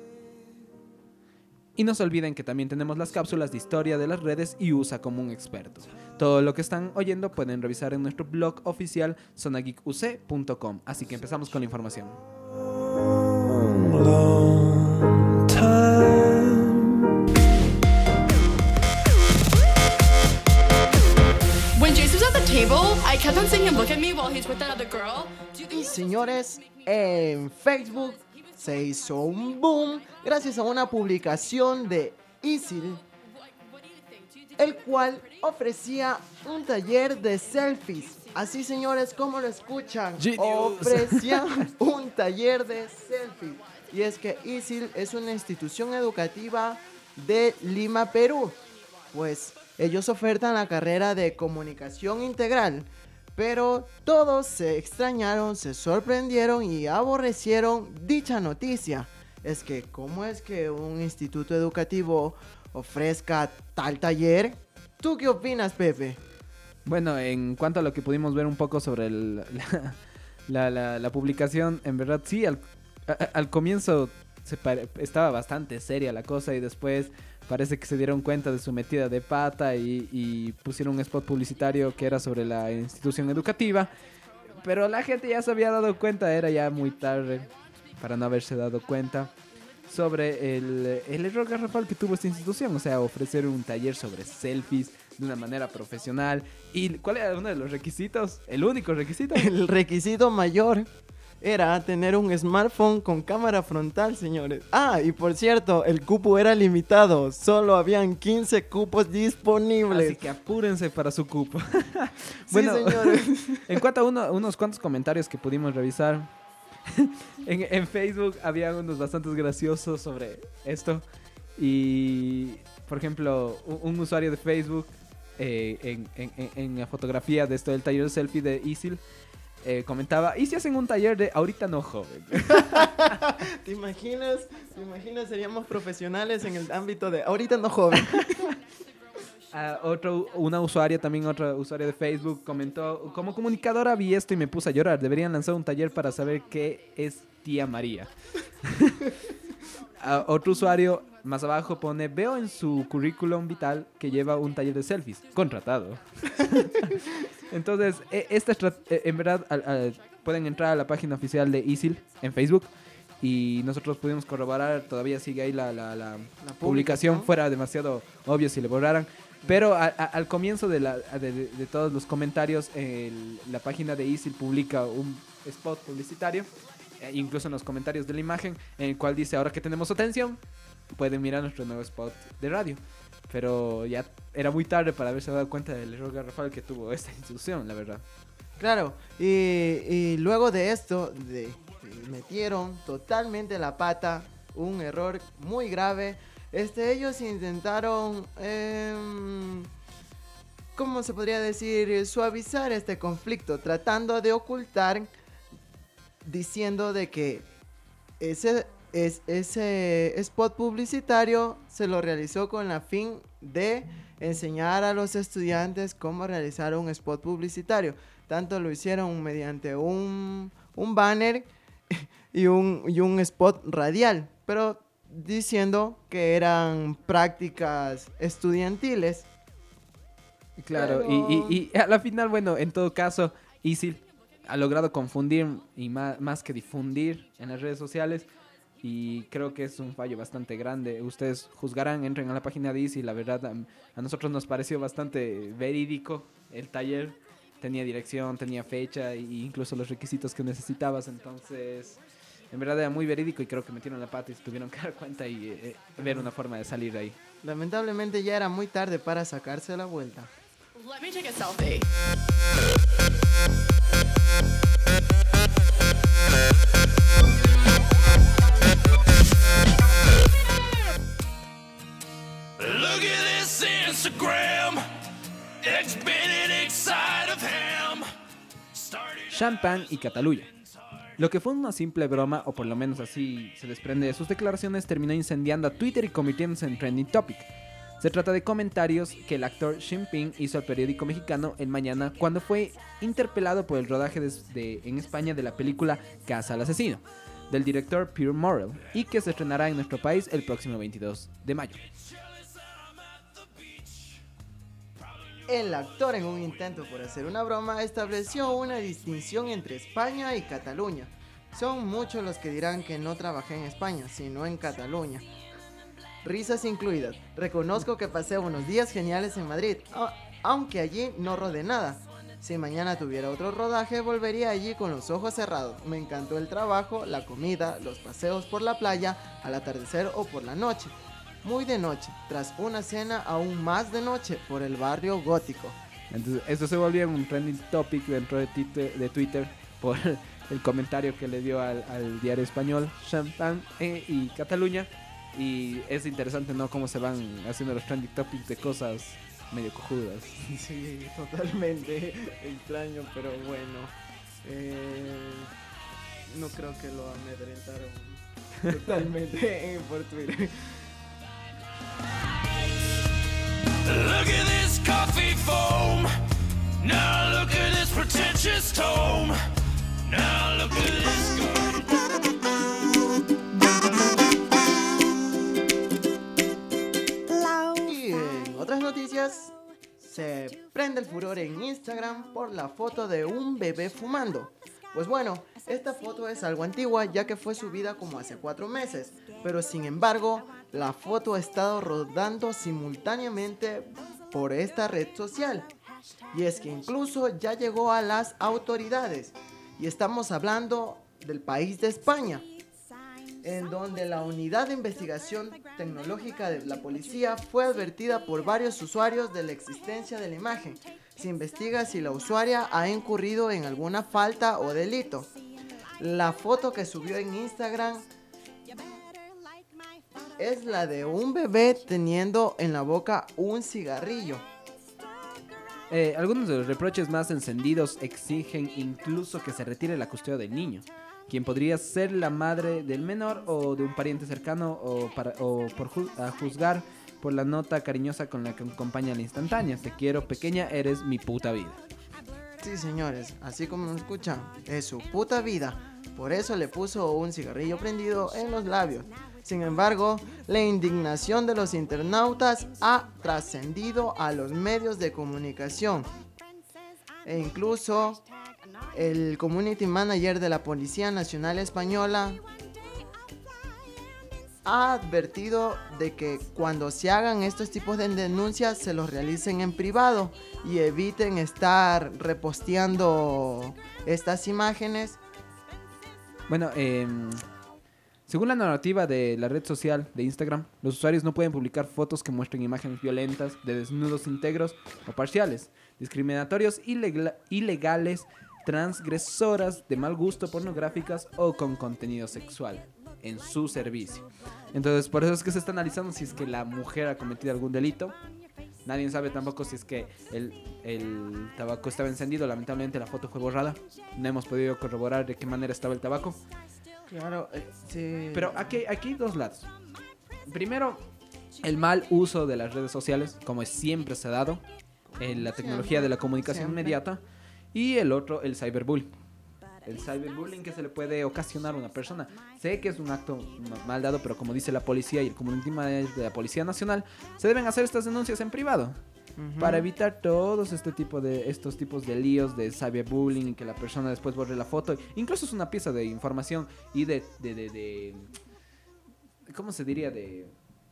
Y no se olviden que también tenemos las cápsulas de historia de las redes y usa como un experto. Todo lo que están oyendo pueden revisar en nuestro blog oficial zona geek u c punto com. Así que empezamos con la información. When Jason was at the table, I kept on seeing him look at me while he's with that other girl. Y señores, en Facebook se hizo un boom gracias a una publicación de Isil, el cual ofrecía un taller de selfies. Así, señores, como lo escuchan, Genius. ofrecía un taller de selfies. Y es que Isil es una institución educativa de Lima, Perú. Pues ellos ofertan la carrera de comunicación integral. Pero todos se extrañaron, se sorprendieron y aborrecieron dicha noticia. Es que, ¿cómo es que un instituto educativo ofrezca tal taller? ¿Tú qué opinas, Pepe? Bueno, en cuanto a lo que pudimos ver un poco sobre el, la, la, la, la publicación, en verdad, sí, al, a, al comienzo se pare, estaba bastante seria la cosa y después parece que se dieron cuenta de su metida de pata y, y pusieron un spot publicitario que era sobre la institución educativa. Pero la gente ya se había dado cuenta, era ya muy tarde para no haberse dado cuenta sobre el, el error garrafal que tuvo esta institución. O sea, ofrecer un taller sobre selfies de una manera profesional. ¿Y cuál era uno de los requisitos? ¿El único requisito? El requisito mayor era tener un smartphone con cámara frontal, señores. Ah, y por cierto, el cupo era limitado. Solo habían quince cupos disponibles. Así que apúrense para su cupo. Bueno, sí, señores. En cuanto a uno, unos cuantos comentarios que pudimos revisar, en, en Facebook había unos bastante graciosos sobre esto. Y, por ejemplo, un, un usuario de Facebook eh, en, en, en, en la fotografía de esto del taller de selfie de Isil eh, comentaba: ¿y si hacen un taller de ahorita no joven? ¿Te imaginas? ¿Te imaginas? Seríamos profesionales en el ámbito de ahorita no joven. Uh, otro, una usuaria, también otra usuaria de Facebook comentó: como comunicadora vi esto y me puse a llorar. Deberían lanzar un taller para saber qué es tía María. uh, otro usuario más abajo pone: veo en su currículum vital que lleva un taller de selfies. Contratado. Entonces, esta en verdad al, al, pueden entrar a la página oficial de Isil en Facebook. Y nosotros pudimos corroborar, todavía sigue ahí la, la, la, la publicación, fuera demasiado obvio si le borraran. Pero a, a, al comienzo de, la, de, de, de todos los comentarios, el, la página de Isil publica un spot publicitario, eh, incluso en los comentarios de la imagen, en el cual dice: ahora que tenemos atención, pueden mirar nuestro nuevo spot de radio. Pero ya era muy tarde para haberse dado cuenta del error garrafal que tuvo esta institución, la verdad. Claro, y, y luego de esto, de, metieron totalmente la pata, un error muy grave. Este, ellos intentaron, eh, ¿cómo se podría decir? Suavizar este conflicto, tratando de ocultar, diciendo de que ese, es, ese spot publicitario se lo realizó con la fin de enseñar a los estudiantes cómo realizar un spot publicitario. Tanto lo hicieron mediante un, un banner y un, y un spot radial, pero diciendo que eran prácticas estudiantiles. Claro, pero... y, y, y a la final, bueno, en todo caso, Isil ha logrado confundir y más, más que difundir en las redes sociales, y creo que es un fallo bastante grande. Ustedes juzgarán, entren a la página de Isil. La verdad, a, a nosotros nos pareció bastante verídico el taller. Tenía dirección, tenía fecha e incluso los requisitos que necesitabas. Entonces, en verdad era muy verídico y creo que metieron la pata y se tuvieron que dar cuenta y eh, ver una forma de salir de ahí. Lamentablemente ya era muy tarde para sacarse la vuelta. Let me take a selfie. Look at this Instagram. It's Benedict side of ham. Champagne y Cataluña. Lo que fue una simple broma, o por lo menos así se desprende de sus declaraciones, terminó incendiando a Twitter y convirtiéndose en trending topic. Se trata de comentarios que el actor Jinping hizo al periódico mexicano El Mañana cuando fue interpelado por el rodaje de, de, en España de la película Casa al Asesino, del director Peter Morrell, y que se estrenará en nuestro país el próximo veintidós de mayo. El actor, en un intento por hacer una broma, estableció una distinción entre España y Cataluña. Son muchos los que dirán que no trabajé en España, sino en Cataluña. Risas incluidas. Reconozco que pasé unos días geniales en Madrid, aunque allí no rodé nada. Si mañana tuviera otro rodaje, volvería allí con los ojos cerrados. Me encantó el trabajo, la comida, los paseos por la playa, al atardecer o por la noche. Muy de noche, tras una cena aún más de noche por el barrio gótico. Entonces, esto se volvió un trending topic dentro de Twitter, de Twitter por el comentario que le dio al, al diario español Champagne y Cataluña. Y es interesante, ¿no?, cómo se van haciendo los trending topics de cosas medio cojudas. Sí, totalmente extraño, pero bueno. Eh, no creo que lo amedrentaron totalmente por Twitter. Look at this coffee foam. Now look at this pretentious tome. Now furor en Instagram por la foto de un bebé fumando. Pues bueno, esta foto es algo antigua ya que fue subida como hace cuatro meses, pero sin embargo, la foto ha estado rodando simultáneamente por esta red social. Y es que incluso ya llegó a las autoridades. Y estamos hablando del país de España, en donde la unidad de investigación tecnológica de la policía fue advertida por varios usuarios de la existencia de la imagen. Se investiga si la usuaria ha incurrido en alguna falta o delito. La foto que subió en Instagram es la de un bebé teniendo en la boca un cigarrillo. Eh, algunos de los reproches más encendidos exigen incluso que se retire la custodia del niño, quien podría ser la madre del menor o de un pariente cercano, o, para, o por ju- a juzgar por la nota cariñosa con la que acompaña la instantánea: te quiero pequeña, eres mi puta vida. Sí, señores, así como nos escuchan, es su puta vida. Por eso le puso un cigarrillo prendido en los labios. Sin embargo, la indignación de los internautas ha trascendido a los medios de comunicación. E incluso el community manager de la Policía Nacional Española ha advertido de que cuando se hagan estos tipos de denuncias se los realicen en privado y eviten estar reposteando estas imágenes. Bueno, eh, según la narrativa de la red social de Instagram, los usuarios no pueden publicar fotos que muestren imágenes violentas de desnudos íntegros o parciales, discriminatorios, ilegla- ilegales, transgresoras, de mal gusto, pornográficas o con contenido sexual en su servicio. Entonces, por eso es que se está analizando si es que la mujer ha cometido algún delito. Nadie sabe tampoco si es que el, el tabaco estaba encendido. Lamentablemente la foto fue borrada. No hemos podido corroborar de qué manera estaba el tabaco. Claro, eh, sí. Pero aquí, aquí hay dos lados. Primero, el mal uso de las redes sociales, como siempre se ha dado, en la tecnología de la comunicación Siempre. inmediata. Y el otro, el cyberbullying. El cyberbullying que se le puede ocasionar a una persona. Sé que es un acto ma- mal dado, pero como dice la policía y el community manager de la Policía Nacional, se deben hacer estas denuncias en privado. Ujú. Para evitar todos este tipo de estos tipos de líos de cyberbullying y que la persona después borre la foto. Incluso es una pieza de información y de, de, de, de ¿cómo se diría? De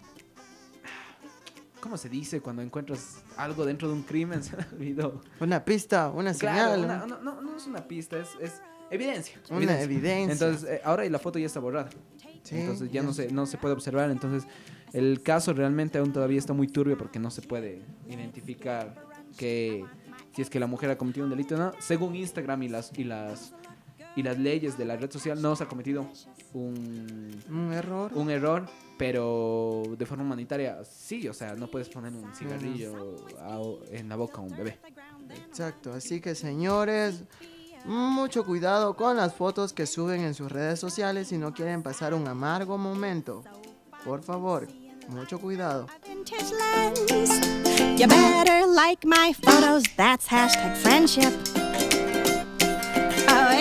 ¿cómo se dice cuando encuentras algo dentro de un crimen? Se me olvidó. Una pista, una Claro, señal. una- no, no, no es una pista, es, es evidencia. Una evidencia. Entonces, eh, ahora y la foto ya está borrada. Sí, entonces ya ya. no se, no se puede observar. Entonces, el caso realmente aún todavía está muy turbio porque no se puede identificar que si es que la mujer ha cometido un delito o no. Según Instagram y las y las y las leyes de la red social, no se ha cometido un, Un error. un error, pero de forma humanitaria sí, o sea, no puedes poner un cigarrillo a- en la boca a un bebé. Exacto, así que señores, mucho cuidado con las fotos que suben en sus redes sociales si no quieren pasar un amargo momento. Por favor, mucho cuidado. You better like my photos, that's hashtag friendship. Oh,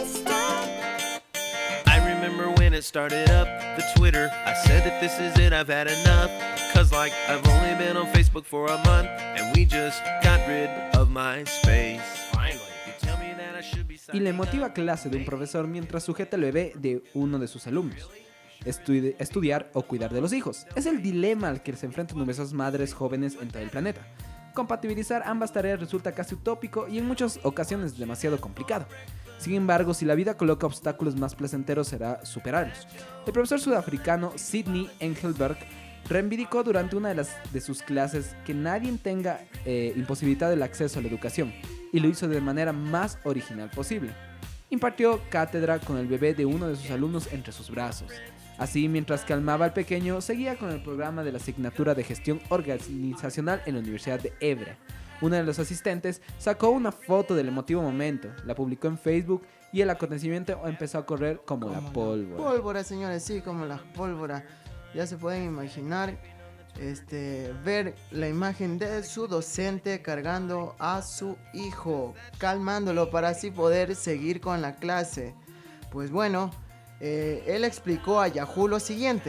I remember when it started up, the Twitter. I said that this is it, I've had enough. Cause like I've only been on Facebook for a month, and we just got rid of MySpace. Finally, you tell me that I should be Y la emotiva clase de un profesor mientras sujeta el bebé de uno de sus alumnos. Estudi- estudiar o cuidar de los hijos. Es el dilema al que se enfrentan numerosas madres jóvenes en todo el planeta. Compatibilizar ambas tareas resulta casi utópico y en muchas ocasiones demasiado complicado. Sin embargo, si la vida coloca obstáculos más placenteros será superarlos. El profesor sudafricano Sidney Engelberg reivindicó durante una de, las, de sus clases que nadie tenga eh, imposibilitado el acceso a la educación, y lo hizo de manera más original posible. Impartió cátedra con el bebé de uno de sus alumnos entre sus brazos. Así, mientras calmaba al pequeño, seguía con el programa de la asignatura de gestión organizacional en la Universidad de Évora. Uno de los asistentes sacó una foto del emotivo momento, la publicó en Facebook y el acontecimiento empezó a correr como, la pólvora. Pólvora, señores, sí, como la pólvora. Ya se pueden imaginar este, ver la imagen de su docente cargando a su hijo, calmándolo para así poder seguir con la clase. Pues bueno, eh, él explicó a Yahoo lo siguiente.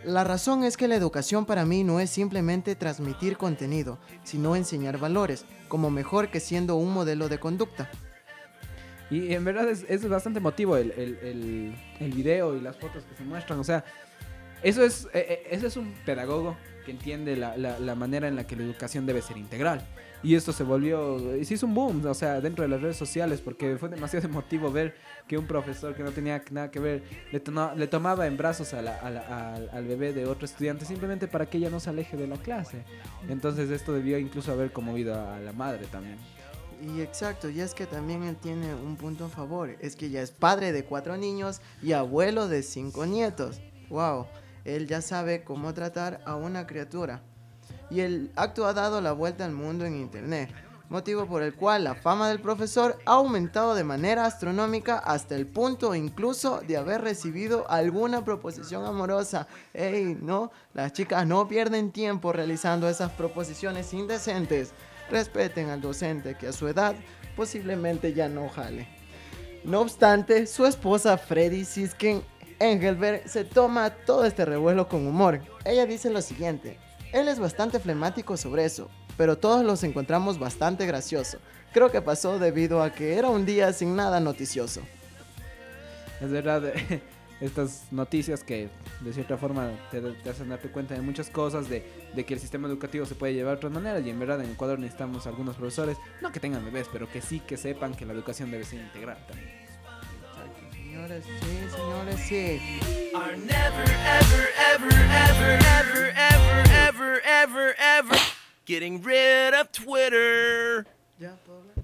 La razón es que la educación para mí no es simplemente transmitir contenido, sino enseñar valores, como mejor que siendo un modelo de conducta. Y en verdad es, es bastante emotivo el, el, el, el video y las fotos que se muestran. O sea, eso es, eh, eso es un pedagogo que entiende la, la, la manera en la que la educación debe ser integral. Y esto se volvió, se hizo un boom, o sea, dentro de las redes sociales, porque fue demasiado emotivo ver que un profesor que no tenía nada que ver le, to- le tomaba en brazos a la, a la, al, al bebé de otro estudiante simplemente para que ella no se aleje de la clase. Entonces esto debió incluso haber conmovido a la madre también. Y exacto, y es que también él tiene un punto a favor, es que ya es padre de cuatro niños y abuelo de cinco nietos. Wow, él ya sabe cómo tratar a una criatura. Y el acto ha dado la vuelta al mundo en internet, motivo por el cual la fama del profesor ha aumentado de manera astronómica hasta el punto incluso de haber recibido alguna proposición amorosa. Ey, no, las chicas no pierden tiempo realizando esas proposiciones indecentes. Respeten al docente que a su edad posiblemente ya no jale. No obstante, su esposa Freddy Siskin Engelberg se toma todo este revuelo con humor. Ella dice lo siguiente: él es bastante flemático sobre eso, pero todos los encontramos bastante gracioso. Creo que pasó debido a que era un día sin nada noticioso. Es verdad, estas noticias que de cierta forma te, te hacen darte cuenta de muchas cosas, de, de que el sistema educativo se puede llevar de otras maneras, y en verdad en Ecuador necesitamos algunos profesores, no que tengan bebés, pero que sí que sepan que la educación debe ser integral también. Señores, sí, señores, sí. Are never, ever, ever, ever, ever, ever, ever, ever, ever getting rid of Twitter. Ya, ¿puedo hablar?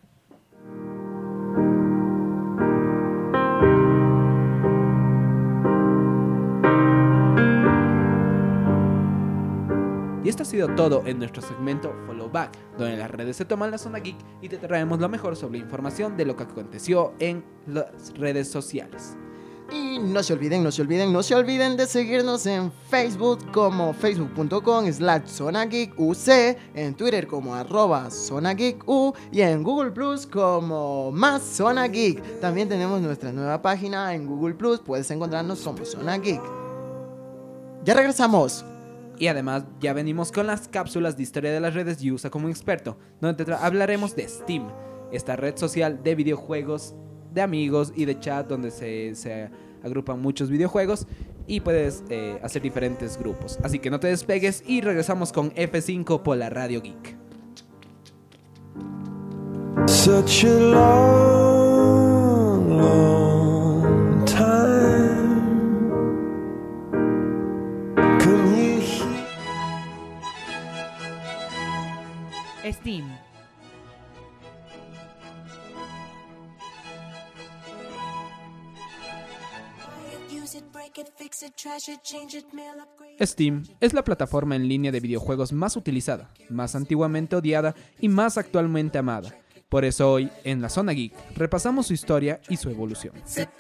Y esto ha sido todo en nuestro segmento Follow Back, donde las redes se toman la zona geek y te traemos lo mejor sobre información de lo que aconteció en las redes sociales. Y no se olviden, no se olviden, no se olviden de seguirnos en Facebook como facebook.com slash zonageekuc, en Twitter como arroba zonageeku y en Google Plus como más Zona Geek. También tenemos nuestra nueva página en Google Plus, puedes encontrarnos como Zona Geek. Ya regresamos. Y además ya venimos con las cápsulas de historia de las redes y usa como experto, donde te tra- hablaremos de Steam, esta red social de videojuegos, de amigos y de chat donde se, se agrupan muchos videojuegos y puedes eh, hacer diferentes grupos. Así que no te despegues y regresamos con F cinco por la Radio Geek. Such a long, long time. Come you Steam. Steam es la plataforma en línea de videojuegos más utilizada, más antiguamente odiada y más actualmente amada. Por eso hoy, en la Zona Geek, repasamos su historia y su evolución.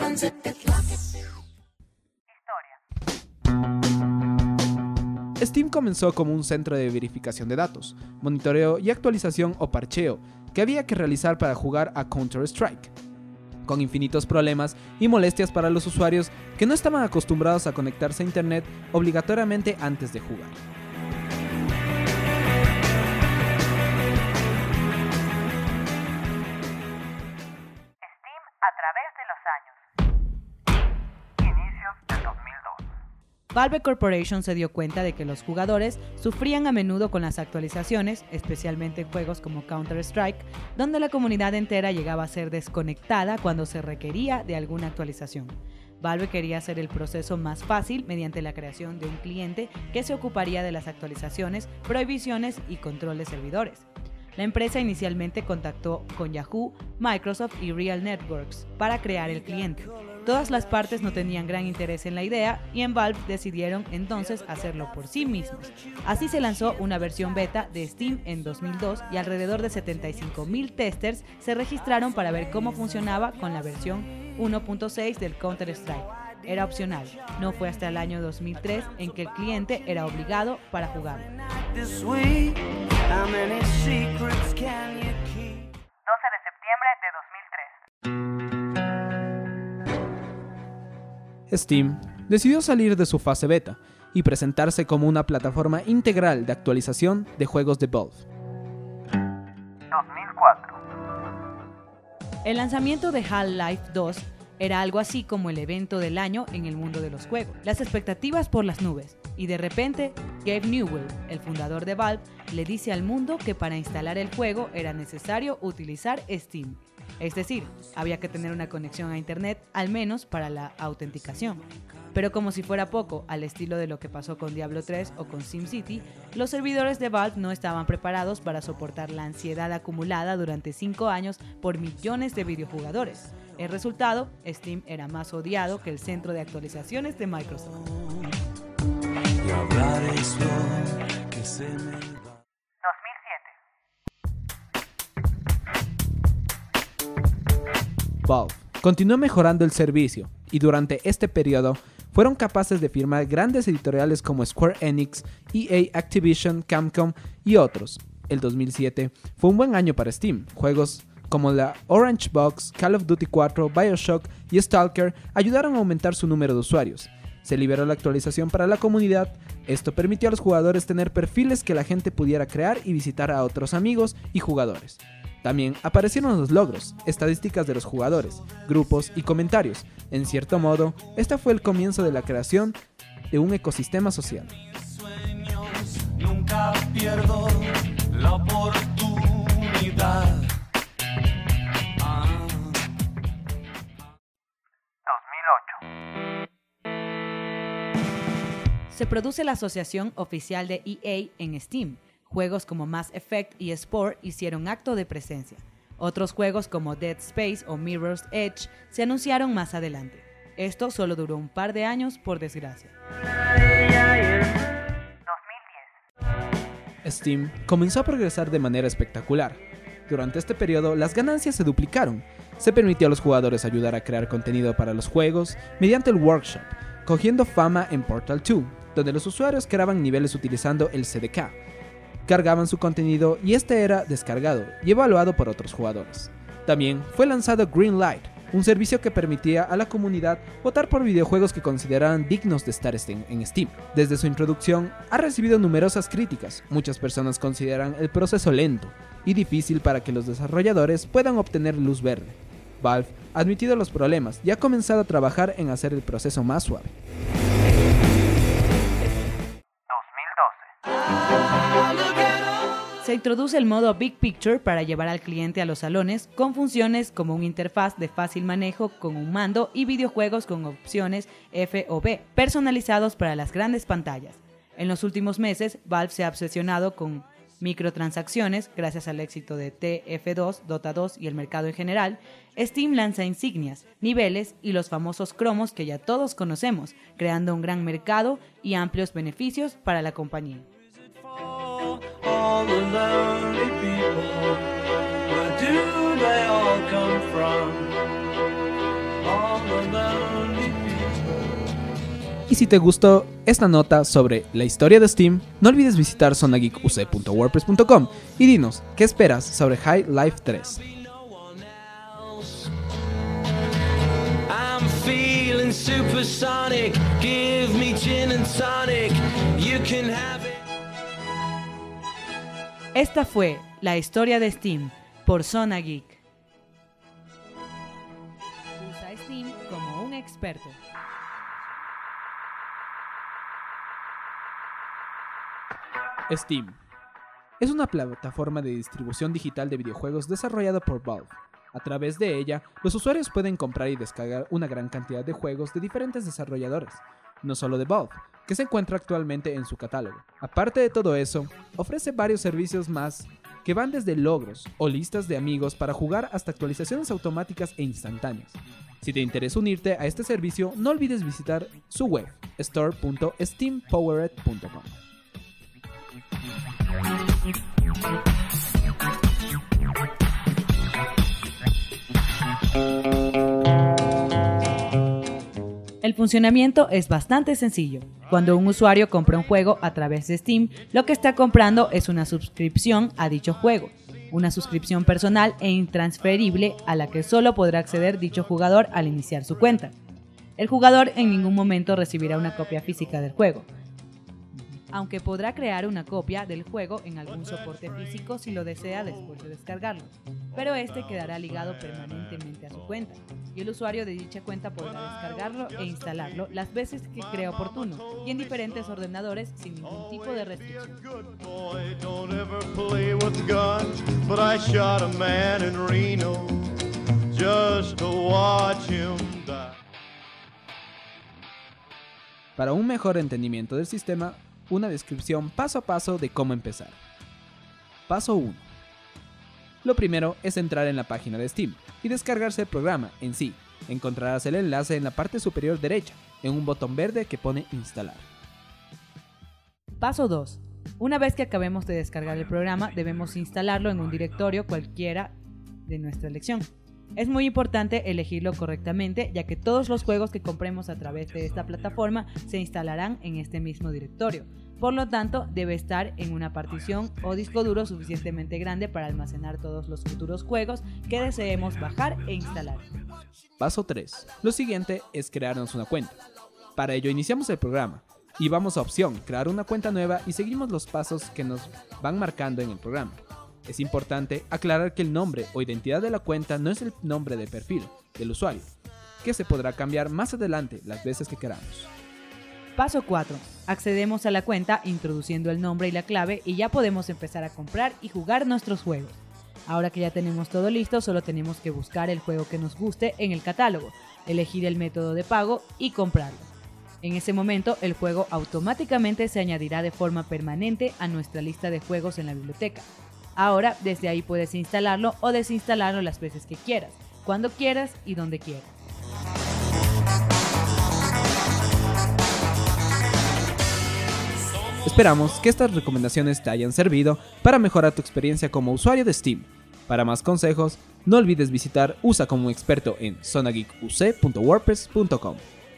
Steam comenzó como un centro de verificación de datos, monitoreo y actualización o parcheo que había que realizar para jugar a Counter-Strike, con infinitos problemas y molestias para los usuarios que no estaban acostumbrados a conectarse a internet obligatoriamente antes de jugar. Steam a través de los años. Inicios del dos mil dos. Valve Corporation se dio cuenta de que los jugadores sufrían a menudo con las actualizaciones, especialmente en juegos como Counter-Strike, donde la comunidad entera llegaba a ser desconectada cuando se requería de alguna actualización. Valve quería hacer el proceso más fácil mediante la creación de un cliente que se ocuparía de las actualizaciones, prohibiciones y control de servidores. La empresa inicialmente contactó con Yahoo, Microsoft y Real Networks para crear el cliente. Todas las partes no tenían gran interés en la idea y en Valve decidieron entonces hacerlo por sí mismos. Así se lanzó una versión beta de Steam en dos mil dos y alrededor de setenta y cinco mil testers se registraron para ver cómo funcionaba con la versión uno punto seis del Counter-Strike. Era opcional, no fue hasta el año dos mil tres en que el cliente era obligado para jugarlo. doce de septiembre de dos mil tres. Steam decidió salir de su fase beta y presentarse como una plataforma integral de actualización de juegos de Valve. dos mil cuatro. El lanzamiento de Half-Life dos era algo así como el evento del año en el mundo de los juegos. Las expectativas por las nubes. Y de repente, Gabe Newell, el fundador de Valve, le dice al mundo que para instalar el juego era necesario utilizar Steam. Es decir, había que tener una conexión a internet, al menos para la autenticación. Pero como si fuera poco, al estilo de lo que pasó con Diablo tres o con SimCity, los servidores de Valve no estaban preparados para soportar la ansiedad acumulada durante cinco años por millones de videojugadores. El resultado, Steam era más odiado que el centro de actualizaciones de Microsoft. dos mil siete. Valve continuó mejorando el servicio y durante este periodo fueron capaces de firmar grandes editoriales como Square Enix, E A, Activision, Capcom y otros. El dos mil siete fue un buen año para Steam. Juegos como la Orange Box, Call of Duty cuatro, BioShock y Stalker ayudaron a aumentar su número de usuarios. Se liberó la actualización para la comunidad. Esto permitió a los jugadores tener perfiles que la gente pudiera crear y visitar a otros amigos y jugadores. También aparecieron los logros, estadísticas de los jugadores, grupos y comentarios. En cierto modo, este fue el comienzo de la creación de un ecosistema social. Nunca pierdo la oportunidad. dos mil ocho. Se produce la asociación oficial de E A en Steam. Juegos como Mass Effect y Spore hicieron acto de presencia. Otros juegos como Dead Space o Mirror's Edge se anunciaron más adelante. Esto solo duró un par de años, por desgracia. dos mil diez. Steam comenzó a progresar de manera espectacular. Durante este periodo, las ganancias se duplicaron. Se permitió a los jugadores ayudar a crear contenido para los juegos mediante el workshop, cogiendo fama en Portal dos, donde los usuarios creaban niveles utilizando el C D K. Cargaban su contenido y este era descargado y evaluado por otros jugadores. También fue lanzado Greenlight, un servicio que permitía a la comunidad votar por videojuegos que consideraran dignos de estar en Steam. Desde su introducción ha recibido numerosas críticas. Muchas personas consideran el proceso lento y difícil para que los desarrolladores puedan obtener luz verde. Valve ha admitido los problemas y ha comenzado a trabajar en hacer el proceso más suave. Se introduce el modo Big Picture para llevar al cliente a los salones con funciones como una interfaz de fácil manejo con un mando y videojuegos con opciones F o B personalizados para las grandes pantallas. En los últimos meses, Valve se ha obsesionado con microtransacciones gracias al éxito de T F dos, Dota dos y el mercado en general. Steam lanza insignias, niveles y los famosos cromos que ya todos conocemos, creando un gran mercado y amplios beneficios para la compañía. All the lonely people, where do they all come from? All the lonely people. Y si te gustó esta nota sobre la historia de Steam, no olvides visitar zona geek u c punto wordpress punto com y dinos qué esperas sobre Half-Life tres. I'm feeling supersonic, give me gin and tonic, you can have it. Esta fue la historia de Steam por Zona Geek. Usa Steam como un experto. Steam es una plataforma de distribución digital de videojuegos desarrollada por Valve. A través de ella, los usuarios pueden comprar y descargar una gran cantidad de juegos de diferentes desarrolladores, no solo de Valve, que se encuentra actualmente en su catálogo. Aparte de todo eso, ofrece varios servicios más que van desde logros o listas de amigos para jugar hasta actualizaciones automáticas e instantáneas. Si te interesa unirte a este servicio, no olvides visitar su web, store punto steam powered punto com. El funcionamiento es bastante sencillo. Cuando un usuario compra un juego a través de Steam, lo que está comprando es una suscripción a dicho juego, una suscripción personal e intransferible a la que solo podrá acceder dicho jugador al iniciar su cuenta. El jugador en ningún momento recibirá una copia física del juego. aunque podrá crear una copia del juego en algún soporte físico si lo desea después de descargarlo, pero este quedará ligado permanentemente a su cuenta, y el usuario de dicha cuenta podrá descargarlo e instalarlo las veces que crea oportuno y en diferentes ordenadores sin ningún tipo de restricción. Don't ever play with guns, but I shot a man in Reno just to watch him die. Para un mejor entendimiento del sistema, una descripción paso a paso de cómo empezar. Paso uno. Lo primero es entrar en la página de Steam y descargarse el programa en sí. Encontrarás el enlace en la parte superior derecha, en un botón verde que pone instalar. Paso dos. Una vez que acabemos de descargar el programa, debemos instalarlo en un directorio cualquiera de nuestra elección. Es muy importante elegirlo correctamente, ya que todos los juegos que compremos a través de esta plataforma se instalarán en este mismo directorio. Por lo tanto, debe estar en una partición o disco duro suficientemente grande para almacenar todos los futuros juegos que deseemos bajar e instalar. Paso tres. Lo siguiente es crearnos una cuenta. Para ello iniciamos el programa y vamos a opción, crear una cuenta nueva y seguimos los pasos que nos van marcando en el programa. Es importante aclarar que el nombre o identidad de la cuenta no es el nombre de perfil del usuario, que se podrá cambiar más adelante las veces que queramos. Paso cuatro. Accedemos a la cuenta introduciendo el nombre y la clave y ya podemos empezar a comprar y jugar nuestros juegos. Ahora que ya tenemos todo listo, solo tenemos que buscar el juego que nos guste en el catálogo, elegir el método de pago y comprarlo. En ese momento, el juego automáticamente se añadirá de forma permanente a nuestra lista de juegos en la biblioteca. Ahora, desde ahí puedes instalarlo o desinstalarlo las veces que quieras, cuando quieras y donde quieras. Esperamos que estas recomendaciones te hayan servido para mejorar tu experiencia como usuario de Steam. Para más consejos, no olvides visitar Usa como experto en zona geek u c punto wordpress punto com.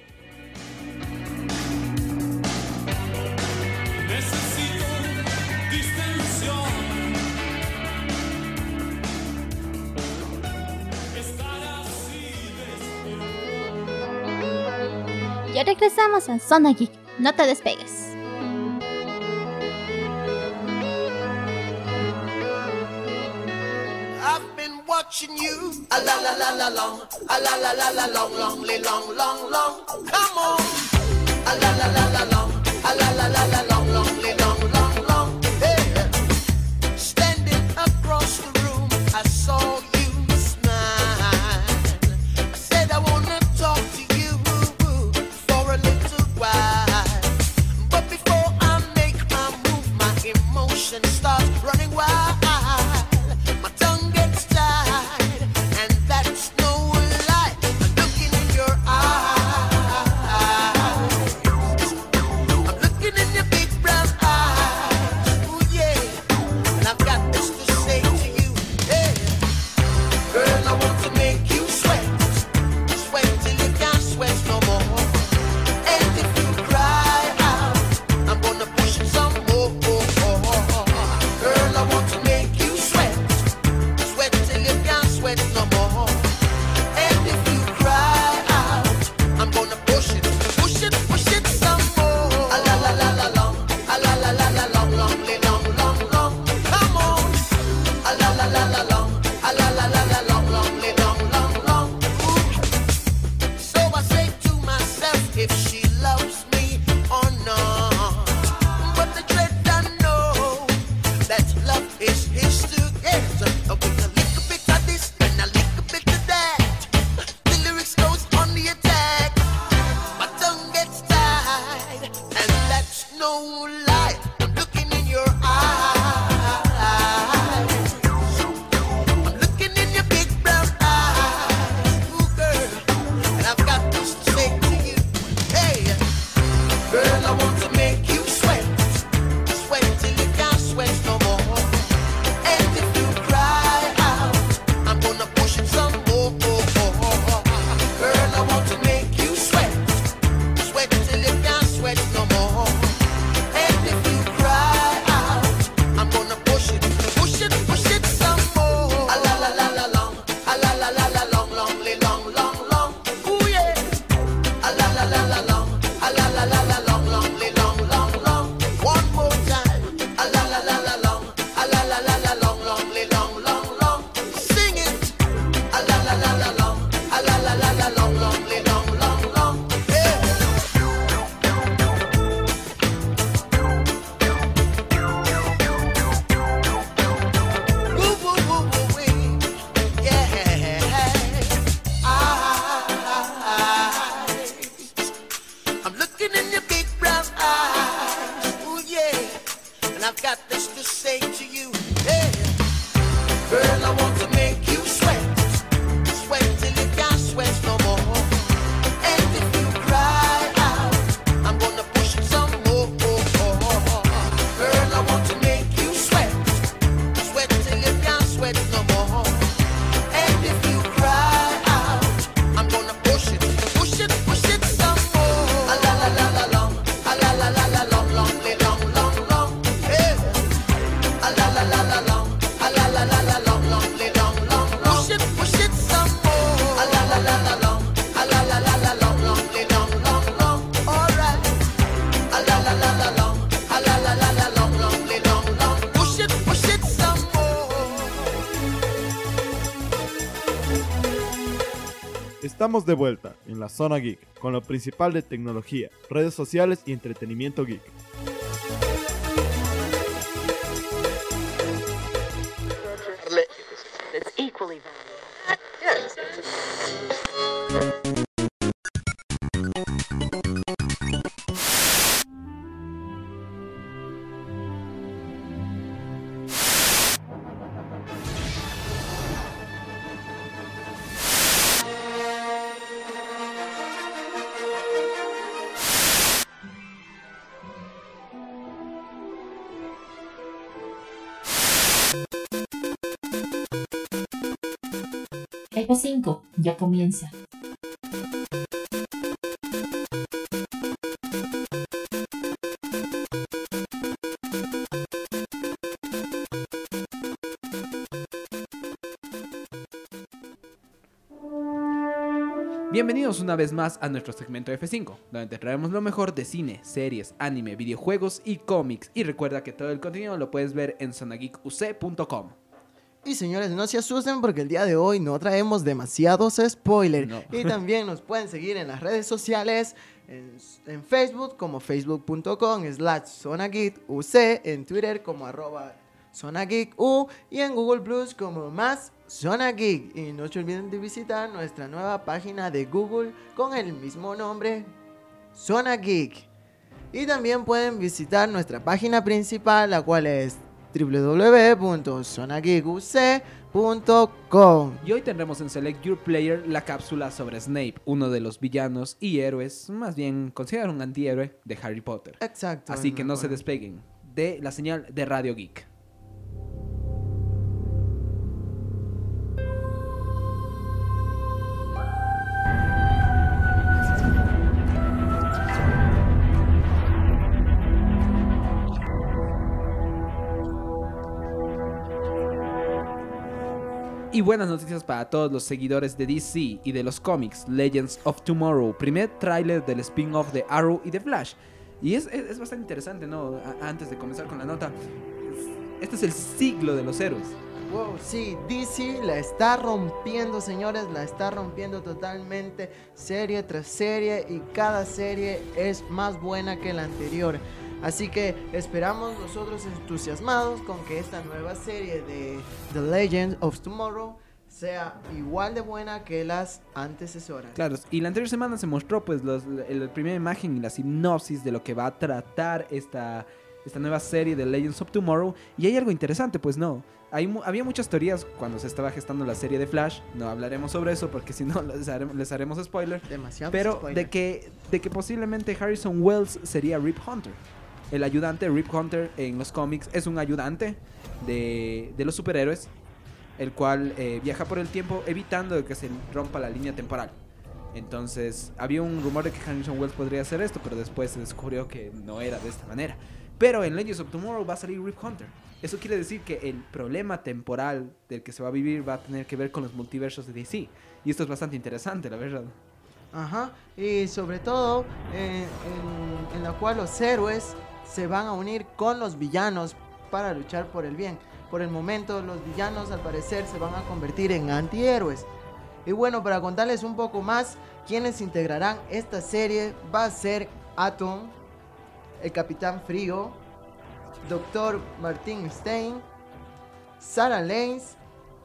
Ya regresamos a Zona Geek. No te despegues. I've been watching you, a la la la la long, a la la la la long, long, long, long, long. Come on, a la la la la long, a la la la la long, long, long, long, long. Hey, standing across the room, I saw you smile. I said I wanna talk to you for a little while, but before I make my move, my emotions start running wild. Eyes. I'm looking in your big brown eyes. Estamos de vuelta en la Zona Geek con lo principal de tecnología, redes sociales y entretenimiento geek. F cinco ya comienza. Bienvenidos una vez más a nuestro segmento F cinco, donde te traemos lo mejor de cine, series, anime, videojuegos y cómics. Y recuerda que todo el contenido lo puedes ver en zona geek u c punto com. Y señores, no se asusten porque el día de hoy no traemos demasiados spoilers. No. Y también nos pueden seguir en las redes sociales, en, en Facebook como facebook punto com slash zona geek u c, en Twitter como arroba zona geek u y en Google Plus como más Zona Geek. Y no se olviden de visitar nuestra nueva página de Google con el mismo nombre, Zona Geek. Y también pueden visitar nuestra página principal, la cual es w w w punto zona geek u c punto com. Y hoy tendremos en Select Your Player la cápsula sobre Snape, uno de los villanos y héroes, más bien considerado un antihéroe de Harry Potter. Exacto. Así que no se despeguen de la señal de Radio Geek. Y buenas noticias para todos los seguidores de D C y de los cómics Legends of Tomorrow, primer tráiler del spin-off de Arrow y de Flash. Y es, es, es bastante interesante, ¿no? A- antes de comenzar con la nota, este es el siglo de los héroes. Wow, sí, D C la está rompiendo, señores, la está rompiendo totalmente, serie tras serie, y cada serie es más buena que la anterior. Así que esperamos nosotros entusiasmados con que esta nueva serie de The Legend of Tomorrow sea igual de buena que las antecesoras. Claro, y la anterior semana se mostró pues los, la primera imagen y la sinopsis de lo que va a tratar esta, esta nueva serie de Legends of Tomorrow. Y hay algo interesante, pues no, hay, había muchas teorías cuando se estaba gestando la serie de Flash. No hablaremos sobre eso porque si no les haremos, les haremos spoiler. Demasiado Pero spoiler. de que, de que posiblemente Harrison Wells sería Rip Hunter. El ayudante Rip Hunter en los cómics es un ayudante de, de los superhéroes, el cual eh, viaja por el tiempo evitando de que se rompa la línea temporal. Entonces había un rumor de que Harrison Wells podría hacer esto, pero después se descubrió que no era de esta manera. Pero en Legends of Tomorrow va a salir Rip Hunter. Eso quiere decir que el problema temporal del que se va a vivir va a tener que ver con los multiversos de D C. Y esto es bastante interesante, la verdad. Ajá, y sobre todo eh, en, en la cual los héroes se van a unir con los villanos para luchar por el bien. Por el momento los villanos al parecer se van a convertir en antihéroes. Y bueno, para contarles un poco más, quienes integrarán esta serie va a ser Atom, el Capitán Frío, Doctor Martin Stein, Sarah Lanes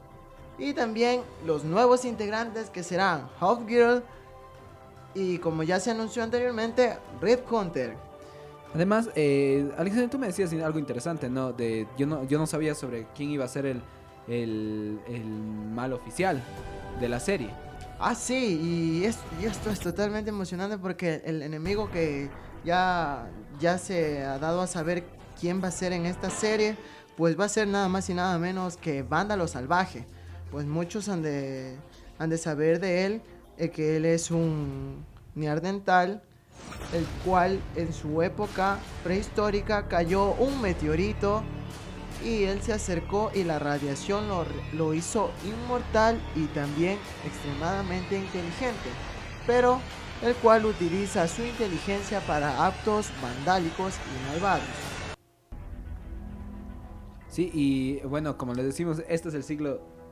y también los nuevos integrantes que serán Hawkgirl y, como ya se anunció anteriormente, Rip Hunter. Además, eh, Alexander, tú me decías algo interesante, ¿no? De, yo no yo no sabía sobre quién iba a ser el, el, el mal oficial de la serie. Ah, sí, y, es, y esto es totalmente emocionante porque el enemigo que ya, ya se ha dado a saber quién va a ser en esta serie, pues va a ser nada más y nada menos que Vándalo Salvaje. Pues muchos han de, han de saber de él, eh, que él es un neandertal, el cual en su época prehistórica cayó un meteorito y él se acercó y la radiación lo, lo hizo inmortal y también extremadamente inteligente, pero el cual utiliza su inteligencia para actos vandálicos y malvados. Sí, y bueno, como les decimos, este es el siglo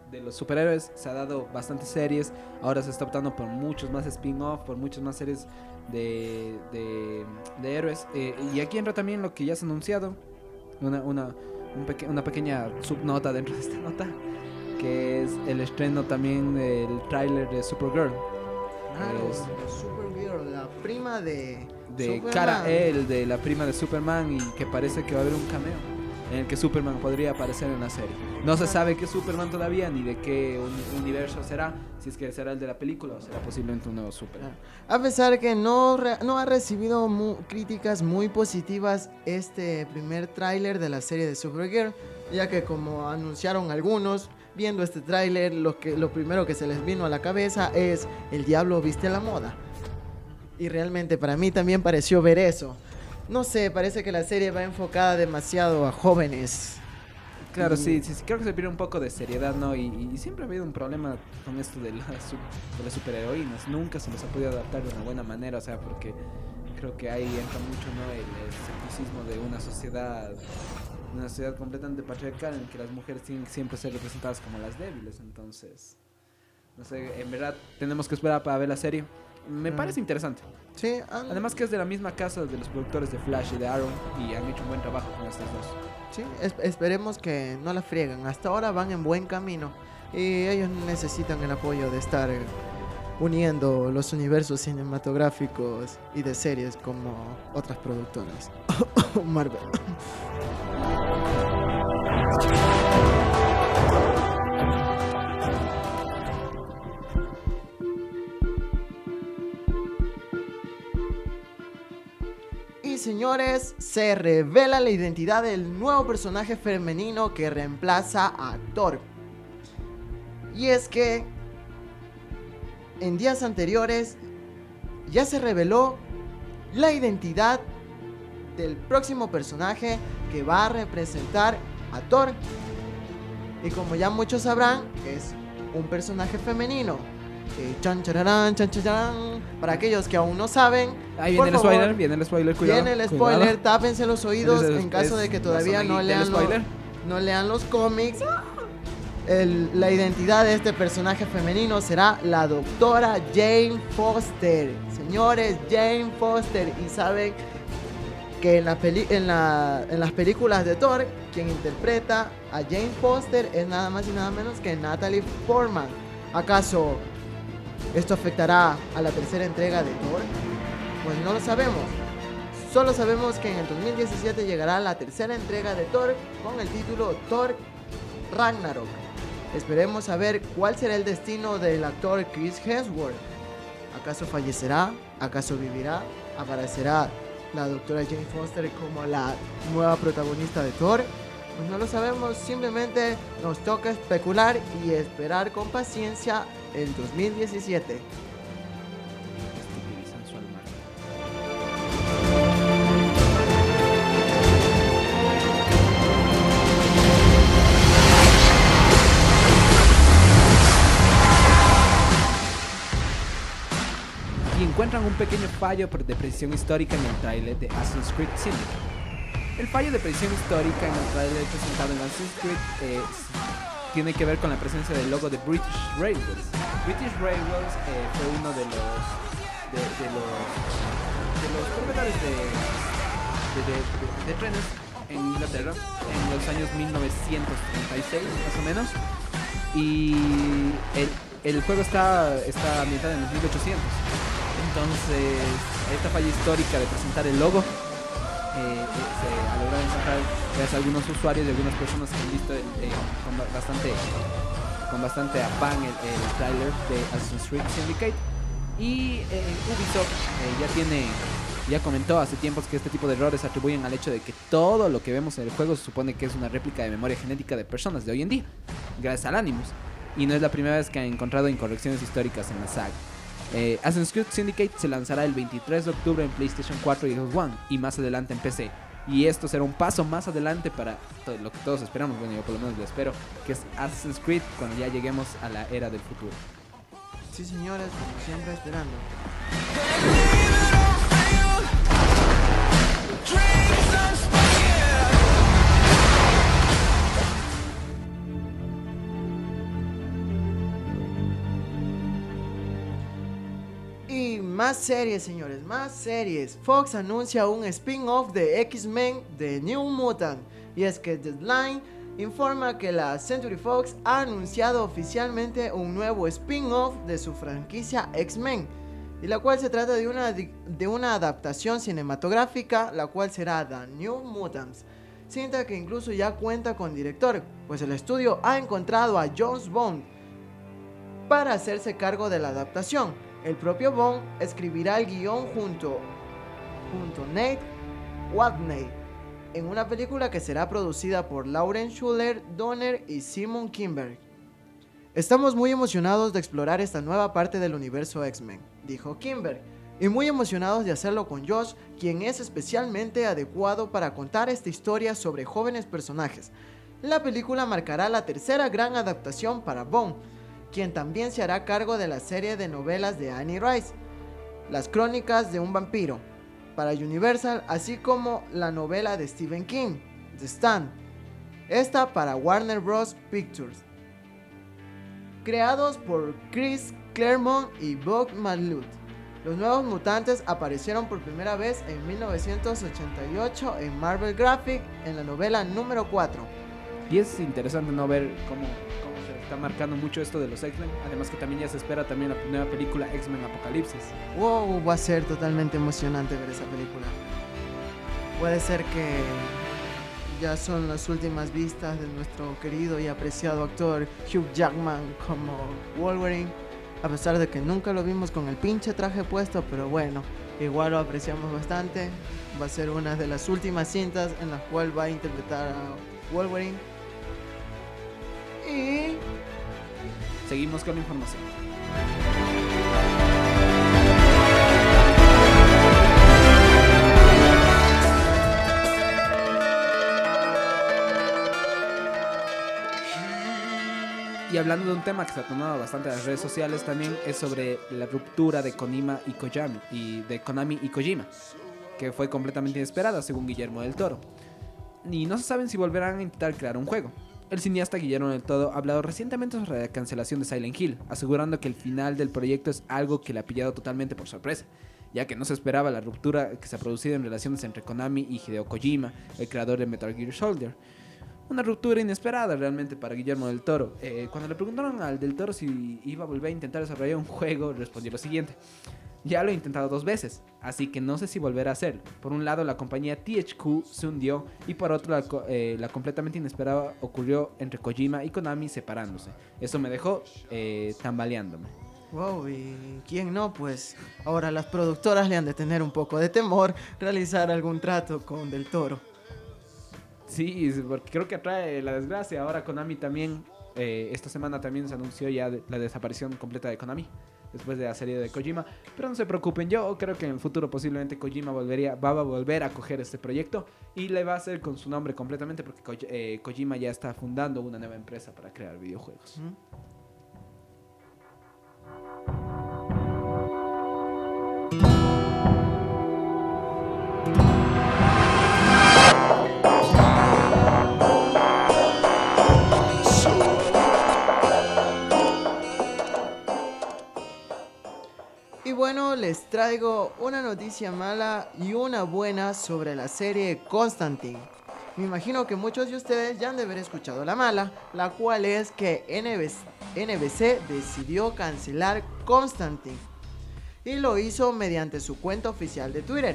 de los superhéroes se ha dado bastantes series. Ahora se está optando por muchos más spin-off, por muchas más series de, de, de héroes. Eh, y aquí entra también lo que ya se ha anunciado, una, una, un peque- una pequeña subnota dentro de esta nota, que es el estreno también del tráiler de Supergirl. Claro, Es Supergirl, la prima de de Superman. Kara-El, de la prima de Superman, y que parece que va a haber un cameo en el que Superman podría aparecer en la serie. No se sabe qué Superman todavía, ni de qué uni- universo será, si es que será el de la película o será posiblemente un nuevo Superman. A pesar que no, re- no ha recibido mu- críticas muy positivas este primer tráiler de la serie de Supergirl, ya que como anunciaron algunos, viendo este tráiler, lo, que, lo primero que se les vino a la cabeza es el diablo viste la moda. Y realmente para mí también pareció ver eso. No sé, parece que la serie va enfocada demasiado a jóvenes. Claro, Y- sí, sí, sí, creo que se pierde un poco de seriedad, ¿no? Y, y siempre ha habido un problema con esto de las, su- de las superheroínas. Nunca se les ha podido adaptar de una buena manera, o sea, porque creo que ahí entra mucho, ¿no? El escepticismo de una sociedad, una sociedad completamente patriarcal en que las mujeres tienen que siempre ser representadas como las débiles. Entonces, no sé, en verdad tenemos que esperar para ver la serie. Me Mm. parece interesante. Sí, ah, Además que es de la misma casa de los productores de Flash y de Arrow, y han hecho un buen trabajo con estas dos. Sí, es- esperemos que no la frieguen. Hasta ahora van en buen camino. Y ellos necesitan el apoyo de estar eh, uniendo los universos cinematográficos y de series como otras productoras. Marvel. Y señores, se revela la identidad del nuevo personaje femenino que reemplaza a Thor. Y es que en días anteriores ya se reveló la identidad del próximo personaje que va a representar a Thor. Y como ya muchos sabrán, es un personaje femenino. Eh, chan, chararán, chan, chararán. Para aquellos que aún no saben, Ahí por viene el favor, spoiler, viene el spoiler, cuidado. viene el cuidado. spoiler, tápense los oídos Es- es- en caso es de que la todavía zona no geek del lean, lo- spoiler. no lean los cómics. El- la identidad de este personaje femenino será la doctora Jane Foster. Señores, Jane Foster. Y saben que en, la peli- en, la- en las películas de Thor, quien interpreta a Jane Foster es nada más y nada menos que Natalie Portman. ¿Acaso esto afectará a la tercera entrega de Thor? Pues no lo sabemos. Solo sabemos que en el dos mil diecisiete llegará la tercera entrega de Thor con el título Thor Ragnarok. Esperemos saber cuál será el destino del actor Chris Hemsworth. ¿Acaso fallecerá? ¿Acaso vivirá? ¿Aparecerá la doctora Jane Foster como la nueva protagonista de Thor? Pues no lo sabemos, simplemente nos toca especular y esperar con paciencia el dos mil diecisiete. Estupidizan su alma. Y encuentran un pequeño fallo de precisión histórica en el tráiler de Assassin's Creed Syndicate. El fallo de precisión histórica en el tráiler presentado en Assassin's Creed eh, tiene que ver con la presencia del logo de British Railways. British Railways eh, fue uno de los de, de los de los proveedores de, de, de, de- de trenes en Inglaterra en los años mil novecientos treinta y seis más o menos, y el, el juego está, está ambientado en los mil ochocientos. Entonces, esta falla histórica de presentar el logo eh, eh, se ha logrado encontrar gracias a algunos usuarios y algunas personas que han visto eh, con ba- bastante con bastante afán el, el tráiler de Assassin's Creed Syndicate. Y eh, Ubisoft eh, ya tiene ya comentó hace tiempos que este tipo de errores se atribuyen al hecho de que todo lo que vemos en el juego se supone que es una réplica de memoria genética de personas de hoy en día, gracias al Animus, y no es la primera vez que han encontrado incorrecciones históricas en la saga. Eh, Assassin's Creed Syndicate se lanzará el veintitrés de octubre en PlayStation cuatro y Xbox One, y más adelante en P C. Y esto será un paso más adelante para todo lo que todos esperamos, bueno, yo por lo menos lo espero, que es Assassin's Creed cuando ya lleguemos a la era del futuro. Sí, señores, como siempre esperando. más series, señores, más series. Fox anuncia un spin-off de X-Men de New Mutant. Y es que Deadline informa que la Century Fox ha anunciado oficialmente un nuevo spin-off de su franquicia X-Men, y la cual se trata de una, de una adaptación cinematográfica, la cual será The New Mutants, cinta que incluso ya cuenta con director, pues el estudio ha encontrado a James Bond para hacerse cargo de la adaptación. El propio Bond escribirá el guión junto, junto a Nate Watney, en una película que será producida por Lauren Schuller Donner y Simon Kinberg. Estamos muy emocionados de explorar esta nueva parte del universo X-Men, dijo Kinberg, y muy emocionados de hacerlo con Josh, quien es especialmente adecuado para contar esta historia sobre jóvenes personajes. La película marcará la tercera gran adaptación para Bond, quien también se hará cargo de la serie de novelas de Annie Rice, Las Crónicas de un Vampiro, para Universal, así como la novela de Stephen King, The Stand, esta para Warner Bros. Pictures. Creados por Chris Claremont y Bob Malud, los Nuevos Mutantes aparecieron por primera vez en mil novecientos ochenta y ocho en Marvel Graphic en la novela número cuatro. Y es interesante no ver cómo, cómo se está marcando mucho esto de los X-Men. Además que también ya se espera también la nueva película X-Men Apocalipsis. Wow, va a ser totalmente emocionante ver esa película. Puede ser que ya son las últimas vistas de nuestro querido y apreciado actor Hugh Jackman como Wolverine, a pesar de que nunca lo vimos con el pinche traje puesto, pero bueno, igual lo apreciamos bastante. Va a ser una de las últimas cintas en las cuales va a interpretar a Wolverine. Y seguimos con la información. Y hablando de un tema que se ha tomado bastante en las redes sociales también, es sobre la ruptura de Konami y Kojima, y de Konami y Kojima, que fue completamente inesperada según Guillermo del Toro. Y no se saben si volverán a intentar crear un juego. El cineasta Guillermo del Toro ha hablado recientemente sobre la cancelación de Silent Hill, asegurando que el final del proyecto es algo que le ha pillado totalmente por sorpresa, ya que no se esperaba la ruptura que se ha producido en relaciones entre Konami y Hideo Kojima, el creador de Metal Gear Solid. Una ruptura inesperada realmente para Guillermo del Toro. Eh, cuando le preguntaron al del Toro si iba a volver a intentar desarrollar un juego, respondió lo siguiente: ya lo he intentado dos veces, así que no sé si volverá a hacerlo. Por un lado, la compañía T H Q se hundió, y por otro, la, eh, la completamente inesperada ocurrió entre Kojima y Konami separándose. Eso me dejó eh, tambaleándome. Wow, y quién no, pues ahora las productoras le han de tener un poco de temor realizar algún trato con Del Toro. Sí, porque creo que atrae la desgracia. Ahora Konami también, eh, esta semana también se anunció ya de la desaparición completa de Konami después de la serie de Kojima. Pero no se preocupen, yo creo que en el futuro posiblemente Kojima volvería, va a volver a coger este proyecto y le va a hacer con su nombre completamente, porque Ko- eh, Kojima ya está fundando una nueva empresa para crear videojuegos. ¿Mm? Y bueno, les traigo una noticia mala y una buena sobre la serie Constantine. Me imagino que muchos de ustedes ya han de haber escuchado la mala, la cual es que N B C decidió cancelar Constantine, y lo hizo mediante su cuenta oficial de Twitter.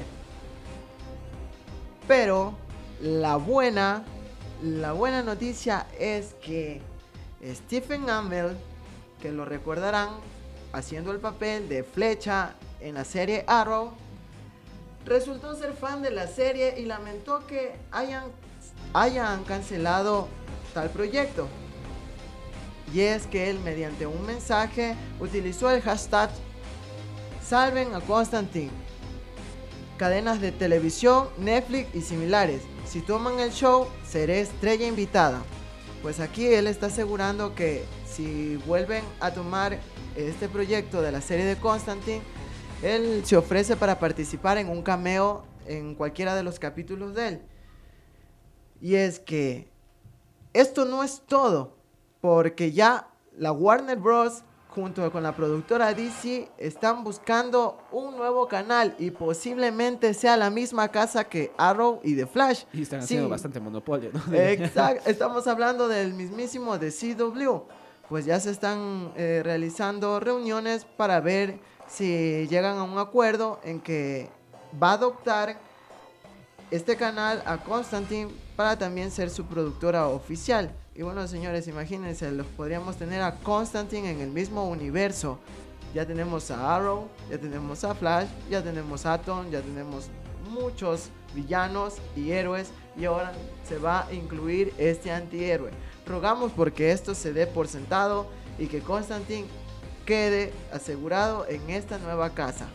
Pero la buena, la buena noticia es que Stephen Amell, que lo recordarán haciendo el papel de Flecha en la serie Arrow, resultó ser fan de la serie y lamentó que hayan, hayan cancelado tal proyecto. Y es que él, mediante un mensaje, utilizó el hashtag Salven a Constantine. Cadenas de televisión, Netflix y similares: si toman el show, seré estrella invitada. Pues aquí él está asegurando que si vuelven a tomar este proyecto de la serie de Constantine, él se ofrece para participar en un cameo en cualquiera de los capítulos de él. Y es que esto no es todo, porque ya la Warner Bros. junto con la productora D C, están buscando un nuevo canal y posiblemente sea la misma casa que Arrow y The Flash. Y están Sí. haciendo bastante monopolio, ¿no? Exacto, estamos hablando del mismísimo de C W. Pues ya se están eh, realizando reuniones para ver si llegan a un acuerdo en que va a adoptar este canal a Constantine para también ser su productora oficial. Y bueno, señores, imagínense, los podríamos tener a Constantine en el mismo universo. Ya tenemos a Arrow, ya tenemos a Flash, ya tenemos a Atom, ya tenemos muchos villanos y héroes, y ahora se va a incluir este antihéroe. Rogamos porque esto se dé por sentado y que Constantine quede asegurado en esta nueva casa.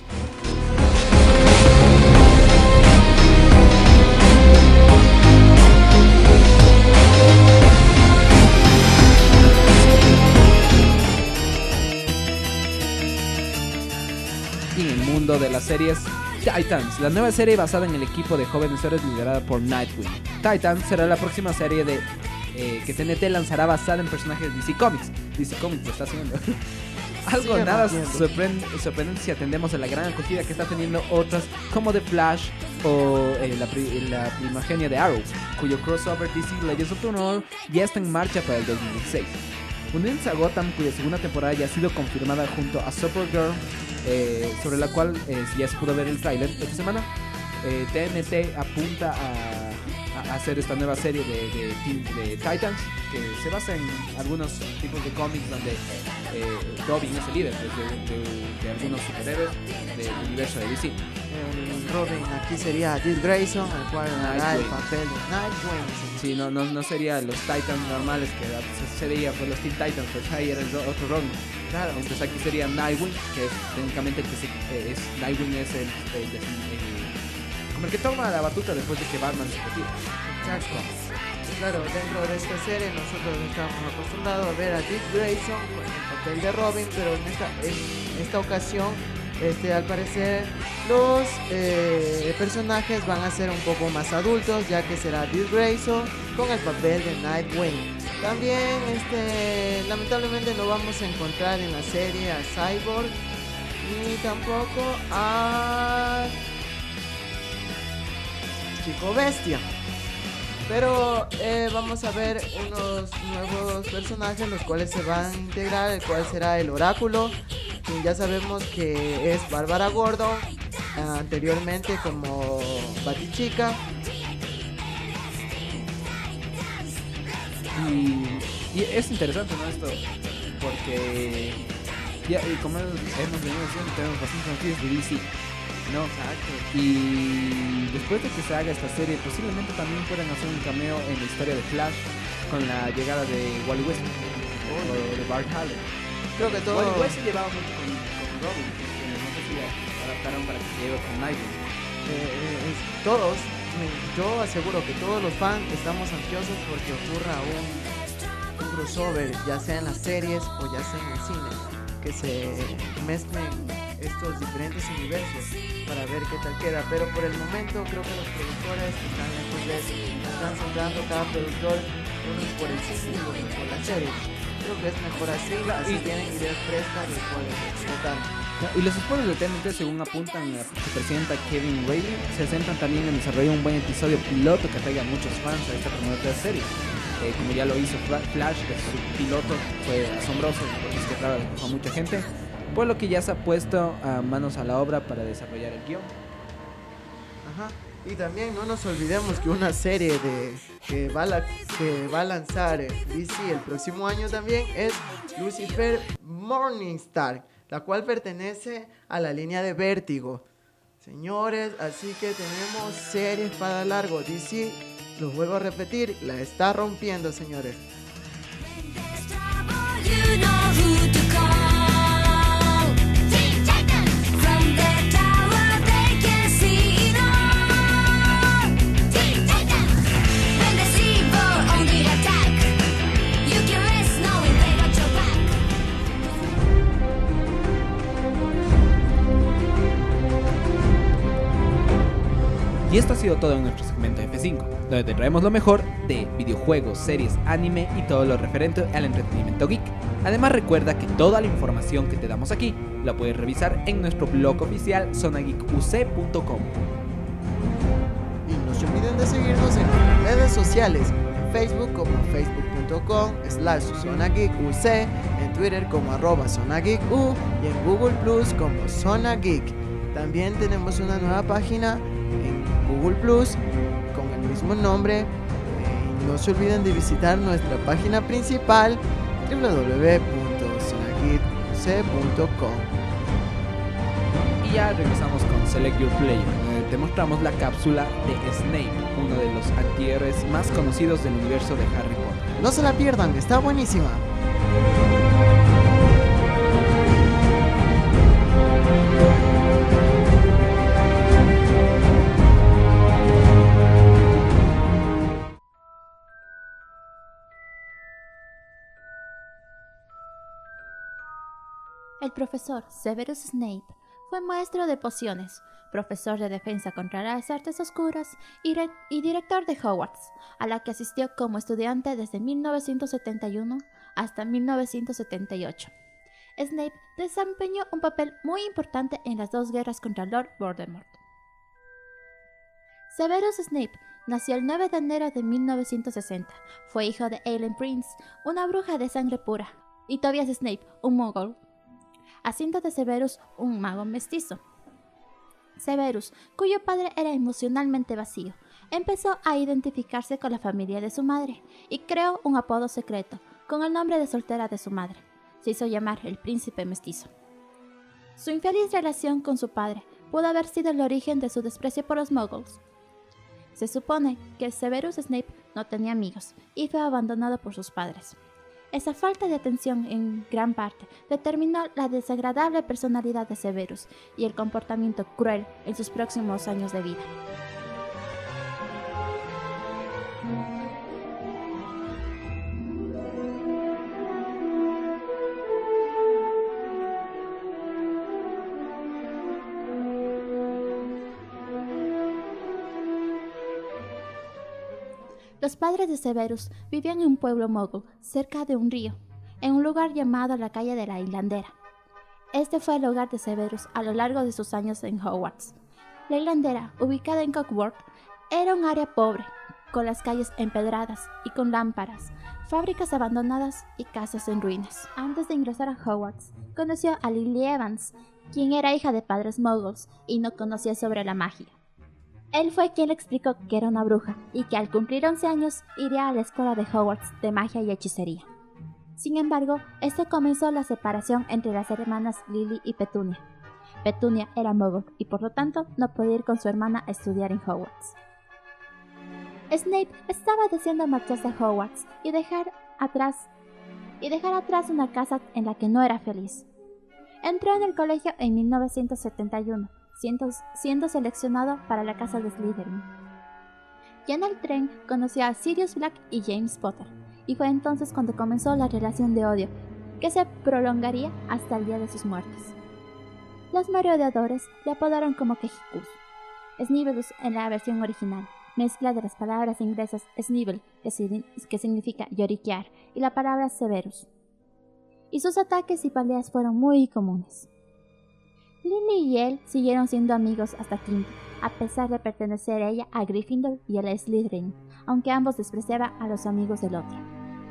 Y en el mundo de las series, Titans, la nueva serie basada en el equipo de jóvenes héroes liderada por Nightwing. Titans será la próxima serie de eh, que T N T lanzará basada en personajes de D C Comics. D C Comics lo está haciendo. Algo Sigue nada rompiendo. sorprend- sorprendente si atendemos a la gran acogida que está teniendo otras como The Flash o eh, la, pri- la primogenia de Arrow, cuyo crossover D C Legends of Tomorrow ya está en marcha para el dos mil dieciséis. Uniéndose a Gotham, cuya segunda temporada ya ha sido confirmada junto a Supergirl, eh, sobre la cual eh, ya se pudo ver el tráiler esta semana. eh, T N T apunta a, a hacer esta nueva serie de, de, Teen- de Titans, que se basa en algunos tipos de cómics donde eh, Robin es el líder de, de- de- de algunos superhéroes del universo de D C. El Robin aquí sería Dick Grayson, el cual hará el Nightwing. papel de Nightwing. Sí, no, no, no sería los Titans normales que se sería pues los Teen Titans, pues ahí era el do- otro Robin. Claro. Entonces aquí sería Nightwing, que es técnicamente el que se, eh, es, Nightwing es el, el, el- el- como el que toma la batuta después de que Batman se retira. Exacto. Claro, dentro de esta serie nosotros estamos acostumbrados a ver a Dick Grayson con el papel de Robin, pero en esta, en esta ocasión, este, al parecer, los eh, personajes van a ser un poco más adultos, ya que será Dick Grayson con el papel de Nightwing. También, este, lamentablemente no vamos a encontrar en la serie a Cyborg, ni tampoco a Chico Bestia. Pero eh, vamos a ver unos nuevos personajes los cuales se van a integrar, el cual será el Oráculo, quien ya sabemos que es Bárbara Gordon, anteriormente como Batichica. Y, y es interesante, ¿no? Esto, porque ya, y como hemos hemos venido diciendo, tenemos bastantes noticias de D C, ¿no? Exacto. Y después de que se haga esta serie, posiblemente también puedan hacer un cameo en la historia de Flash con la llegada de Wally West o de Bart Allen. Creo que todo... Wally West se llevaba mucho con, con Robin, que no sé si adaptaron para que se lleve con Nightwing. Eh, eh, es- todos, me- yo aseguro que todos los fans estamos ansiosos porque ocurra un, un crossover, ya sea en las series o ya sea en el cine, que se mezclen estos diferentes universos para ver qué tal queda. Pero por el momento creo que los productores que están lejos de eso, están centrando cada productor unos por el cine y otros por la serie. Creo que es mejor así, así tienen ideas frescas y pueden explotar. Y los spoilers de T N T, según apuntan a su presidenta Kevin Reilly, se centran también en desarrollar un buen episodio piloto que atraiga a muchos fans a esta primera serie. Eh, como ya lo hizo Fla- Flash, que su piloto fue asombroso porque es que atrajo a mucha gente, por lo que ya se ha puesto a manos a la obra para desarrollar el guión. Ajá. Y también no nos olvidemos que una serie de que va a, la- que va a lanzar eh, D C el próximo año también es Lucifer Morningstar, la cual pertenece a la línea de Vértigo. Señores, así que tenemos series para largo. D C, lo vuelvo a repetir, la está rompiendo, señores. Y esto ha sido todo en nuestro segmento F cinco, donde te traemos lo mejor de videojuegos, series, anime y todo lo referente al entretenimiento geek. Además recuerda que toda la información que te damos aquí la puedes revisar en nuestro blog oficial zona geek u c punto com. Y no se olviden de seguirnos en nuestras redes sociales, en Facebook como facebook punto com slash zona geek u c, en Twitter como arroba zona geek u y en Google Plus como Zona Geek. También tenemos una nueva página en Google Plus con el mismo nombre. Y no se olviden de visitar nuestra página principal w w w punto zona geek u c punto com. Y ya regresamos con Select Your Player, donde te mostramos la cápsula de Snape, uno de los antihéroes más conocidos del universo de Harry Potter. No se la pierdan, está buenísima. El profesor Severus Snape fue maestro de pociones, profesor de defensa contra las artes oscuras y, re- y director de Hogwarts, a la que asistió como estudiante desde mil novecientos setenta y uno hasta mil novecientos setenta y ocho. Snape desempeñó un papel muy importante en las dos guerras contra Lord Voldemort. Severus Snape nació el nueve de enero de mil novecientos sesenta. Fue hijo de Aileen Prince, una bruja de sangre pura, y Tobias Snape, un mogul, haciendo de Severus un mago mestizo. Severus, cuyo padre era emocionalmente vacío, empezó a identificarse con la familia de su madre y creó un apodo secreto con el nombre de soltera de su madre. Se hizo llamar el príncipe mestizo. Su infeliz relación con su padre pudo haber sido el origen de su desprecio por los muggles. Se supone que Severus Snape no tenía amigos y fue abandonado por sus padres. Esa falta de atención en gran parte determinó la desagradable personalidad de Severus y el comportamiento cruel en sus próximos años de vida. Los padres de Severus vivían en un pueblo mogul cerca de un río, en un lugar llamado la calle de la Hilandera. Este fue el hogar de Severus a lo largo de sus años en Hogwarts. La Hilandera, ubicada en Cockburn, era un área pobre, con las calles empedradas y con lámparas, fábricas abandonadas y casas en ruinas. Antes de ingresar a Hogwarts, conoció a Lily Evans, quien era hija de padres muggles y no conocía sobre la magia. Él fue quien le explicó que era una bruja y que al cumplir once años iría a la escuela de Hogwarts de magia y hechicería. Sin embargo, esto comenzó la separación entre las hermanas Lily y Petunia. Petunia era muggle y por lo tanto no podía ir con su hermana a estudiar en Hogwarts. Snape estaba deseando marcharse a Hogwarts y dejar atrás, y dejar atrás una casa en la que no era feliz. Entró en el colegio en mil novecientos setenta y uno. Siendo, siendo seleccionado para la casa de Slytherin. Ya en el tren conoció a Sirius Black y James Potter, y fue entonces cuando comenzó la relación de odio, que se prolongaría hasta el día de sus muertes. Los merodeadores le apodaron como Quejicus, Snivelus en la versión original, mezcla de las palabras inglesas Snivel, que, si, que significa lloriquear, y la palabra Severus. Y sus ataques y peleas fueron muy comunes. Lily y él siguieron siendo amigos hasta quinto, a pesar de pertenecer ella a Gryffindor y a Slytherin, aunque ambos despreciaban a los amigos del otro.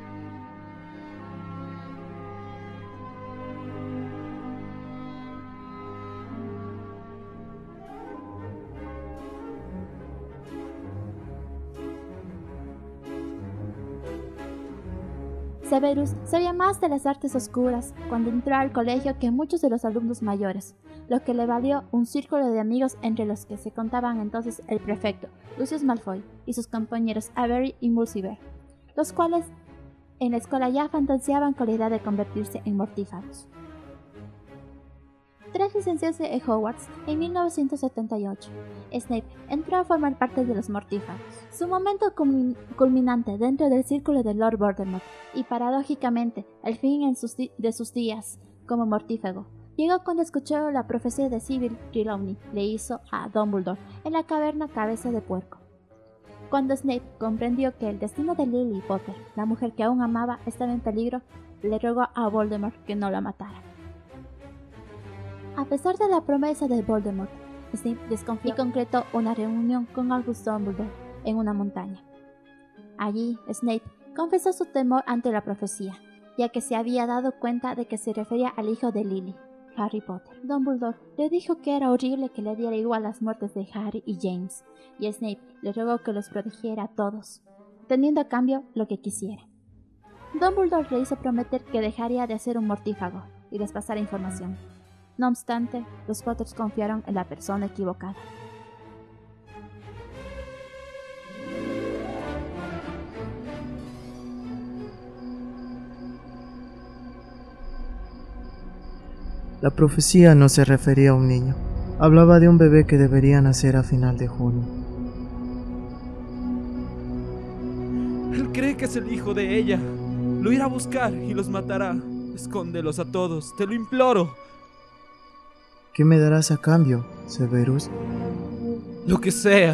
Severus sabía más de las artes oscuras cuando entró al colegio que muchos de los alumnos mayores, lo que le valió un círculo de amigos entre los que se contaban entonces el prefecto, Lucius Malfoy, y sus compañeros Avery y Mulciber, los cuales en la escuela ya fantaseaban con la idea de convertirse en mortífagos. Tras licenciarse en Hogwarts en mil novecientos setenta y ocho, Snape entró a formar parte de los mortífagos. Su momento culmin- culminante dentro del círculo de Lord Voldemort y paradójicamente el fin en sus di- de sus días como mortífago Llegó cuando escuchó la profecía de Sybil Trelawney le hizo a Dumbledore en la caverna Cabeza de Puerco. Cuando Snape comprendió que el destino de Lily Potter, la mujer que aún amaba, estaba en peligro, le rogó a Voldemort que no la matara. A pesar de la promesa de Voldemort, Snape desconfió y concretó una reunión con Albus Dumbledore en una montaña. Allí, Snape confesó su temor ante la profecía, ya que se había dado cuenta de que se refería al hijo de Lily, Harry Potter. Dumbledore le dijo que era horrible que le diera igual las muertes de Harry y James, y Snape le rogó que los protegiera a todos, teniendo a cambio lo que quisiera. Dumbledore le hizo prometer que dejaría de ser un mortífago y les pasara información. No obstante, los Potters confiaron en la persona equivocada. La profecía no se refería a un niño. Hablaba de un bebé que debería nacer a final de junio. Él cree que es el hijo de ella. Lo irá a buscar y los matará. Escóndelos a todos, te lo imploro. ¿Qué me darás a cambio, Severus? Lo que sea.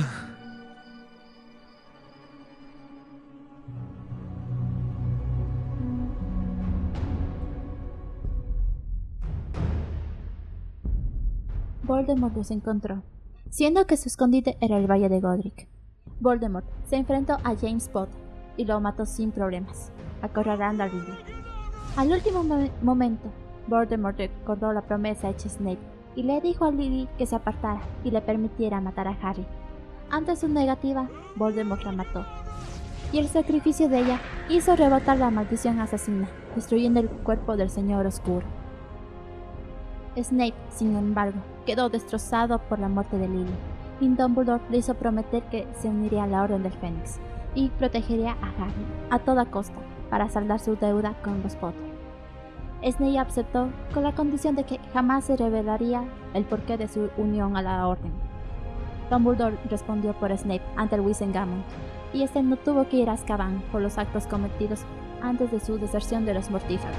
Voldemort los encontró, siendo que su escondite era el Valle de Godric. Voldemort se enfrentó a James Potter y lo mató sin problemas, acorralando a Lily. Al último mo- momento, Voldemort recordó la promesa hecha a Snape y le dijo a Lily que se apartara y le permitiera matar a Harry. Ante su negativa, Voldemort la mató, y el sacrificio de ella hizo rebotar la maldición asesina, destruyendo el cuerpo del Señor Oscuro. Snape, sin embargo, quedó destrozado por la muerte de Lily, y Dumbledore le hizo prometer que se uniría a la Orden del Fénix y protegería a Harry a toda costa para saldar su deuda con los Potter. Snape aceptó con la condición de que jamás se revelaría el porqué de su unión a la Orden. Dumbledore respondió por Snape ante el Wizengamot, y este no tuvo que ir a Azkaban por los actos cometidos antes de su deserción de los mortífagos.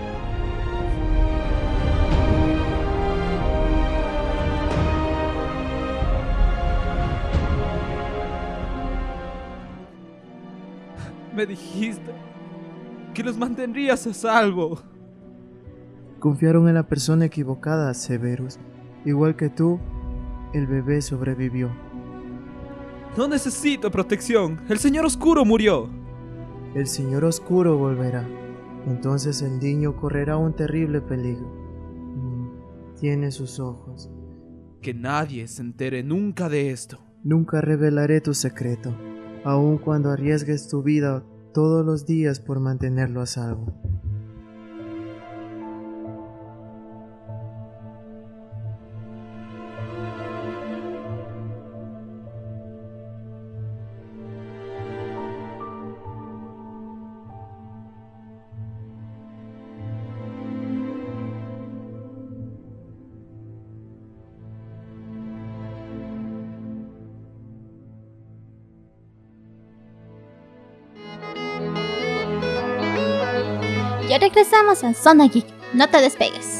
Me dijiste que los mantendrías a salvo. Confiaron en la persona equivocada, Severus. Igual que tú, el bebé sobrevivió. No necesito protección. El Señor Oscuro murió. El Señor Oscuro volverá. Entonces el niño correrá un terrible peligro. Mm, Tiene sus ojos. Que nadie se entere nunca de esto. Nunca revelaré tu secreto, aun cuando arriesgues tu vida todos los días por mantenerlo a salvo. Ya regresamos a Zona Geek, no te despegues.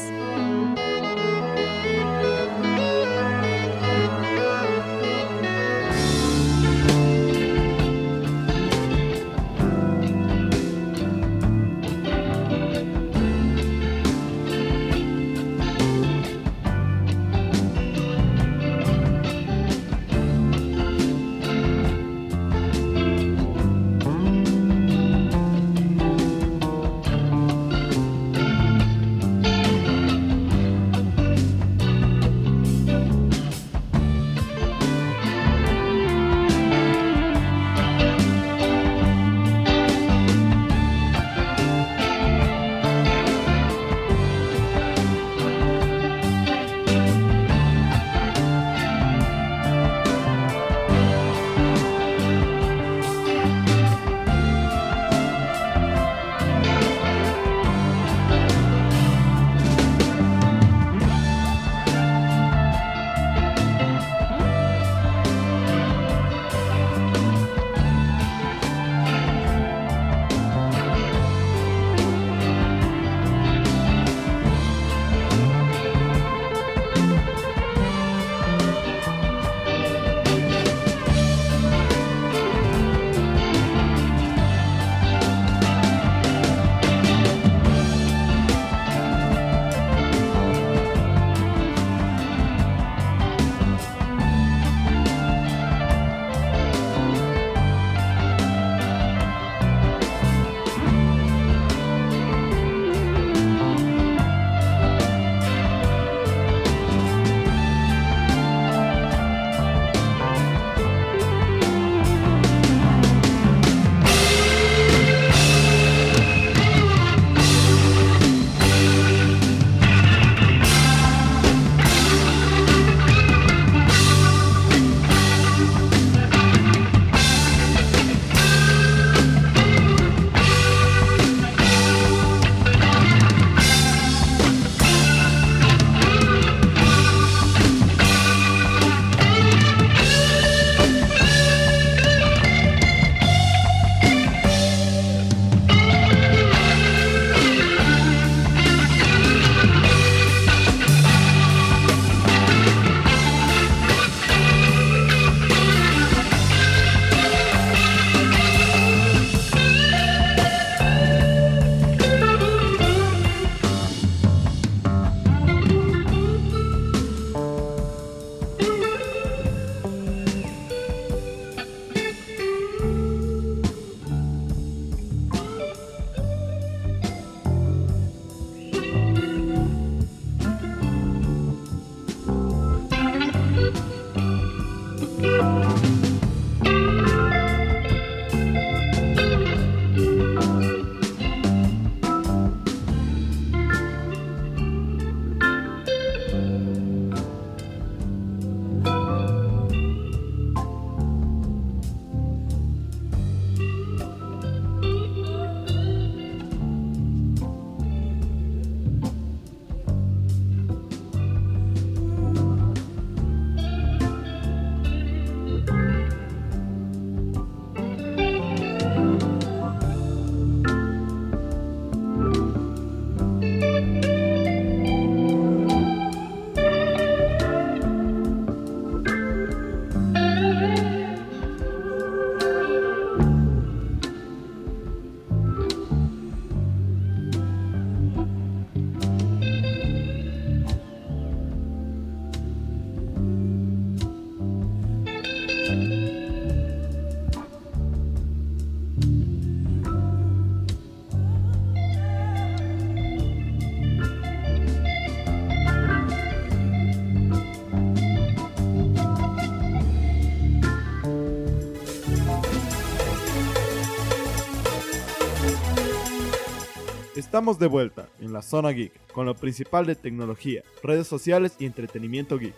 Estamos de vuelta en la Zona Geek con lo principal de tecnología, redes sociales y entretenimiento geek.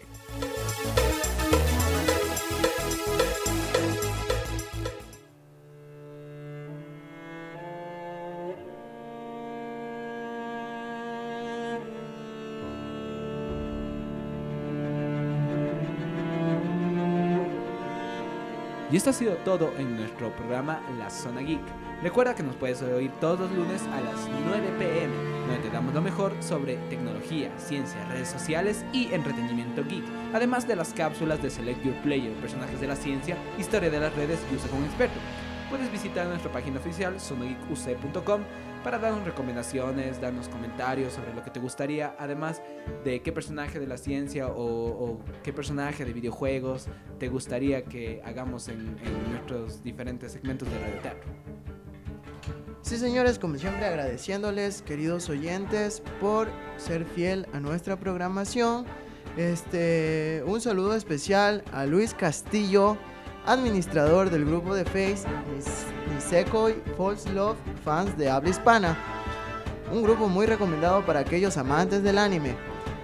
Y esto ha sido todo en nuestro programa La Zona Geek. Recuerda que nos puedes oír todos los lunes a las nueve pe eme, donde te damos lo mejor sobre tecnología, ciencia, redes sociales y entretenimiento geek, además de las cápsulas de Select Your Player, personajes de la ciencia, historia de las redes y uso con un experto. Puedes visitar nuestra página oficial zona geek u ce punto com para darnos recomendaciones, darnos comentarios sobre lo que te gustaría, además de qué personaje de la ciencia o, o qué personaje de videojuegos te gustaría que hagamos en, en nuestros diferentes segmentos de radioteatro. Sí, señores, como siempre agradeciéndoles, queridos oyentes, por ser fiel a nuestra programación. Este, un saludo especial a Luis Castillo, administrador del grupo de Face Nisekoi False Love Fans de habla hispana, un grupo muy recomendado para aquellos amantes del anime.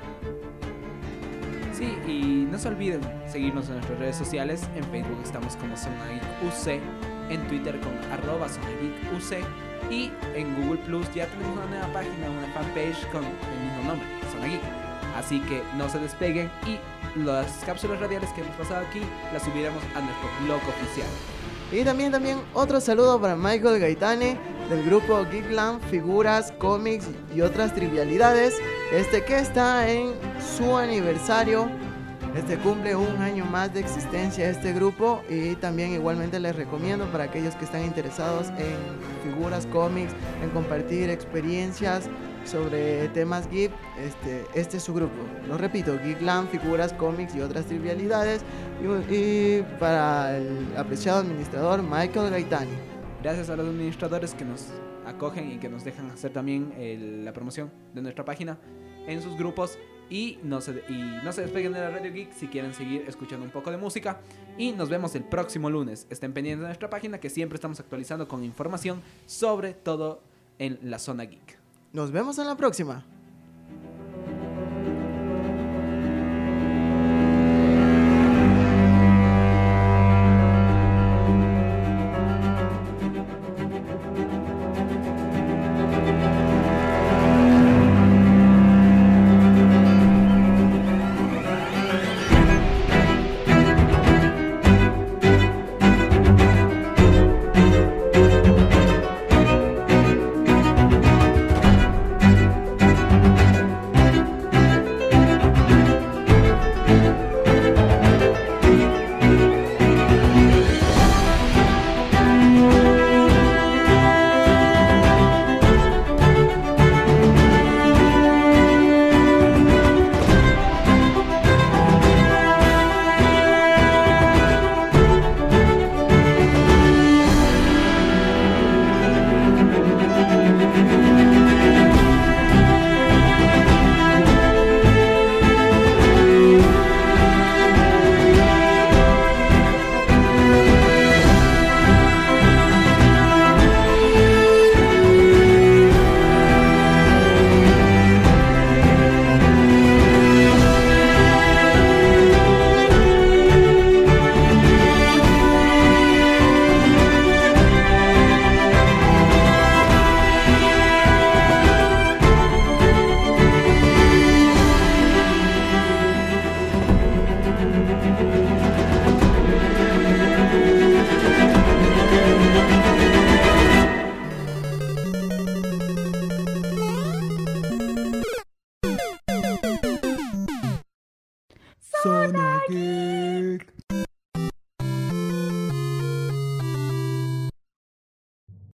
Sí, y no se olviden seguirnos en nuestras redes sociales. En Facebook estamos como Zona Geek U C, en Twitter con arroba Zona Geek U C, y en Google Plus ya tenemos una nueva página, una fanpage con el mismo nombre, Zona Geek. Así que no se despeguen y las cápsulas radiales que hemos pasado aquí las subiremos a nuestro blog oficial. Y también, también otro saludo para Michael Gaitani del grupo Geekland, figuras, cómics y otras trivialidades, este que está en su aniversario. Este cumple un año más de existencia este grupo, y también igualmente les recomiendo para aquellos que están interesados en figuras, cómics, en compartir experiencias sobre temas geek, este, este es su grupo. Lo repito, Geekland, figuras, cómics y otras trivialidades, y, y para el apreciado administrador Michael Gaitani. Gracias a los administradores que nos acogen y que nos dejan hacer también el, la promoción de nuestra página en sus grupos. Y no, se, y no se despeguen de la Radio Geek si quieren seguir escuchando un poco de música. Y nos vemos el próximo lunes. Estén pendientes de nuestra página, que siempre estamos actualizando con información sobre todo en la Zona Geek. Nos vemos en la próxima. Zona Geek.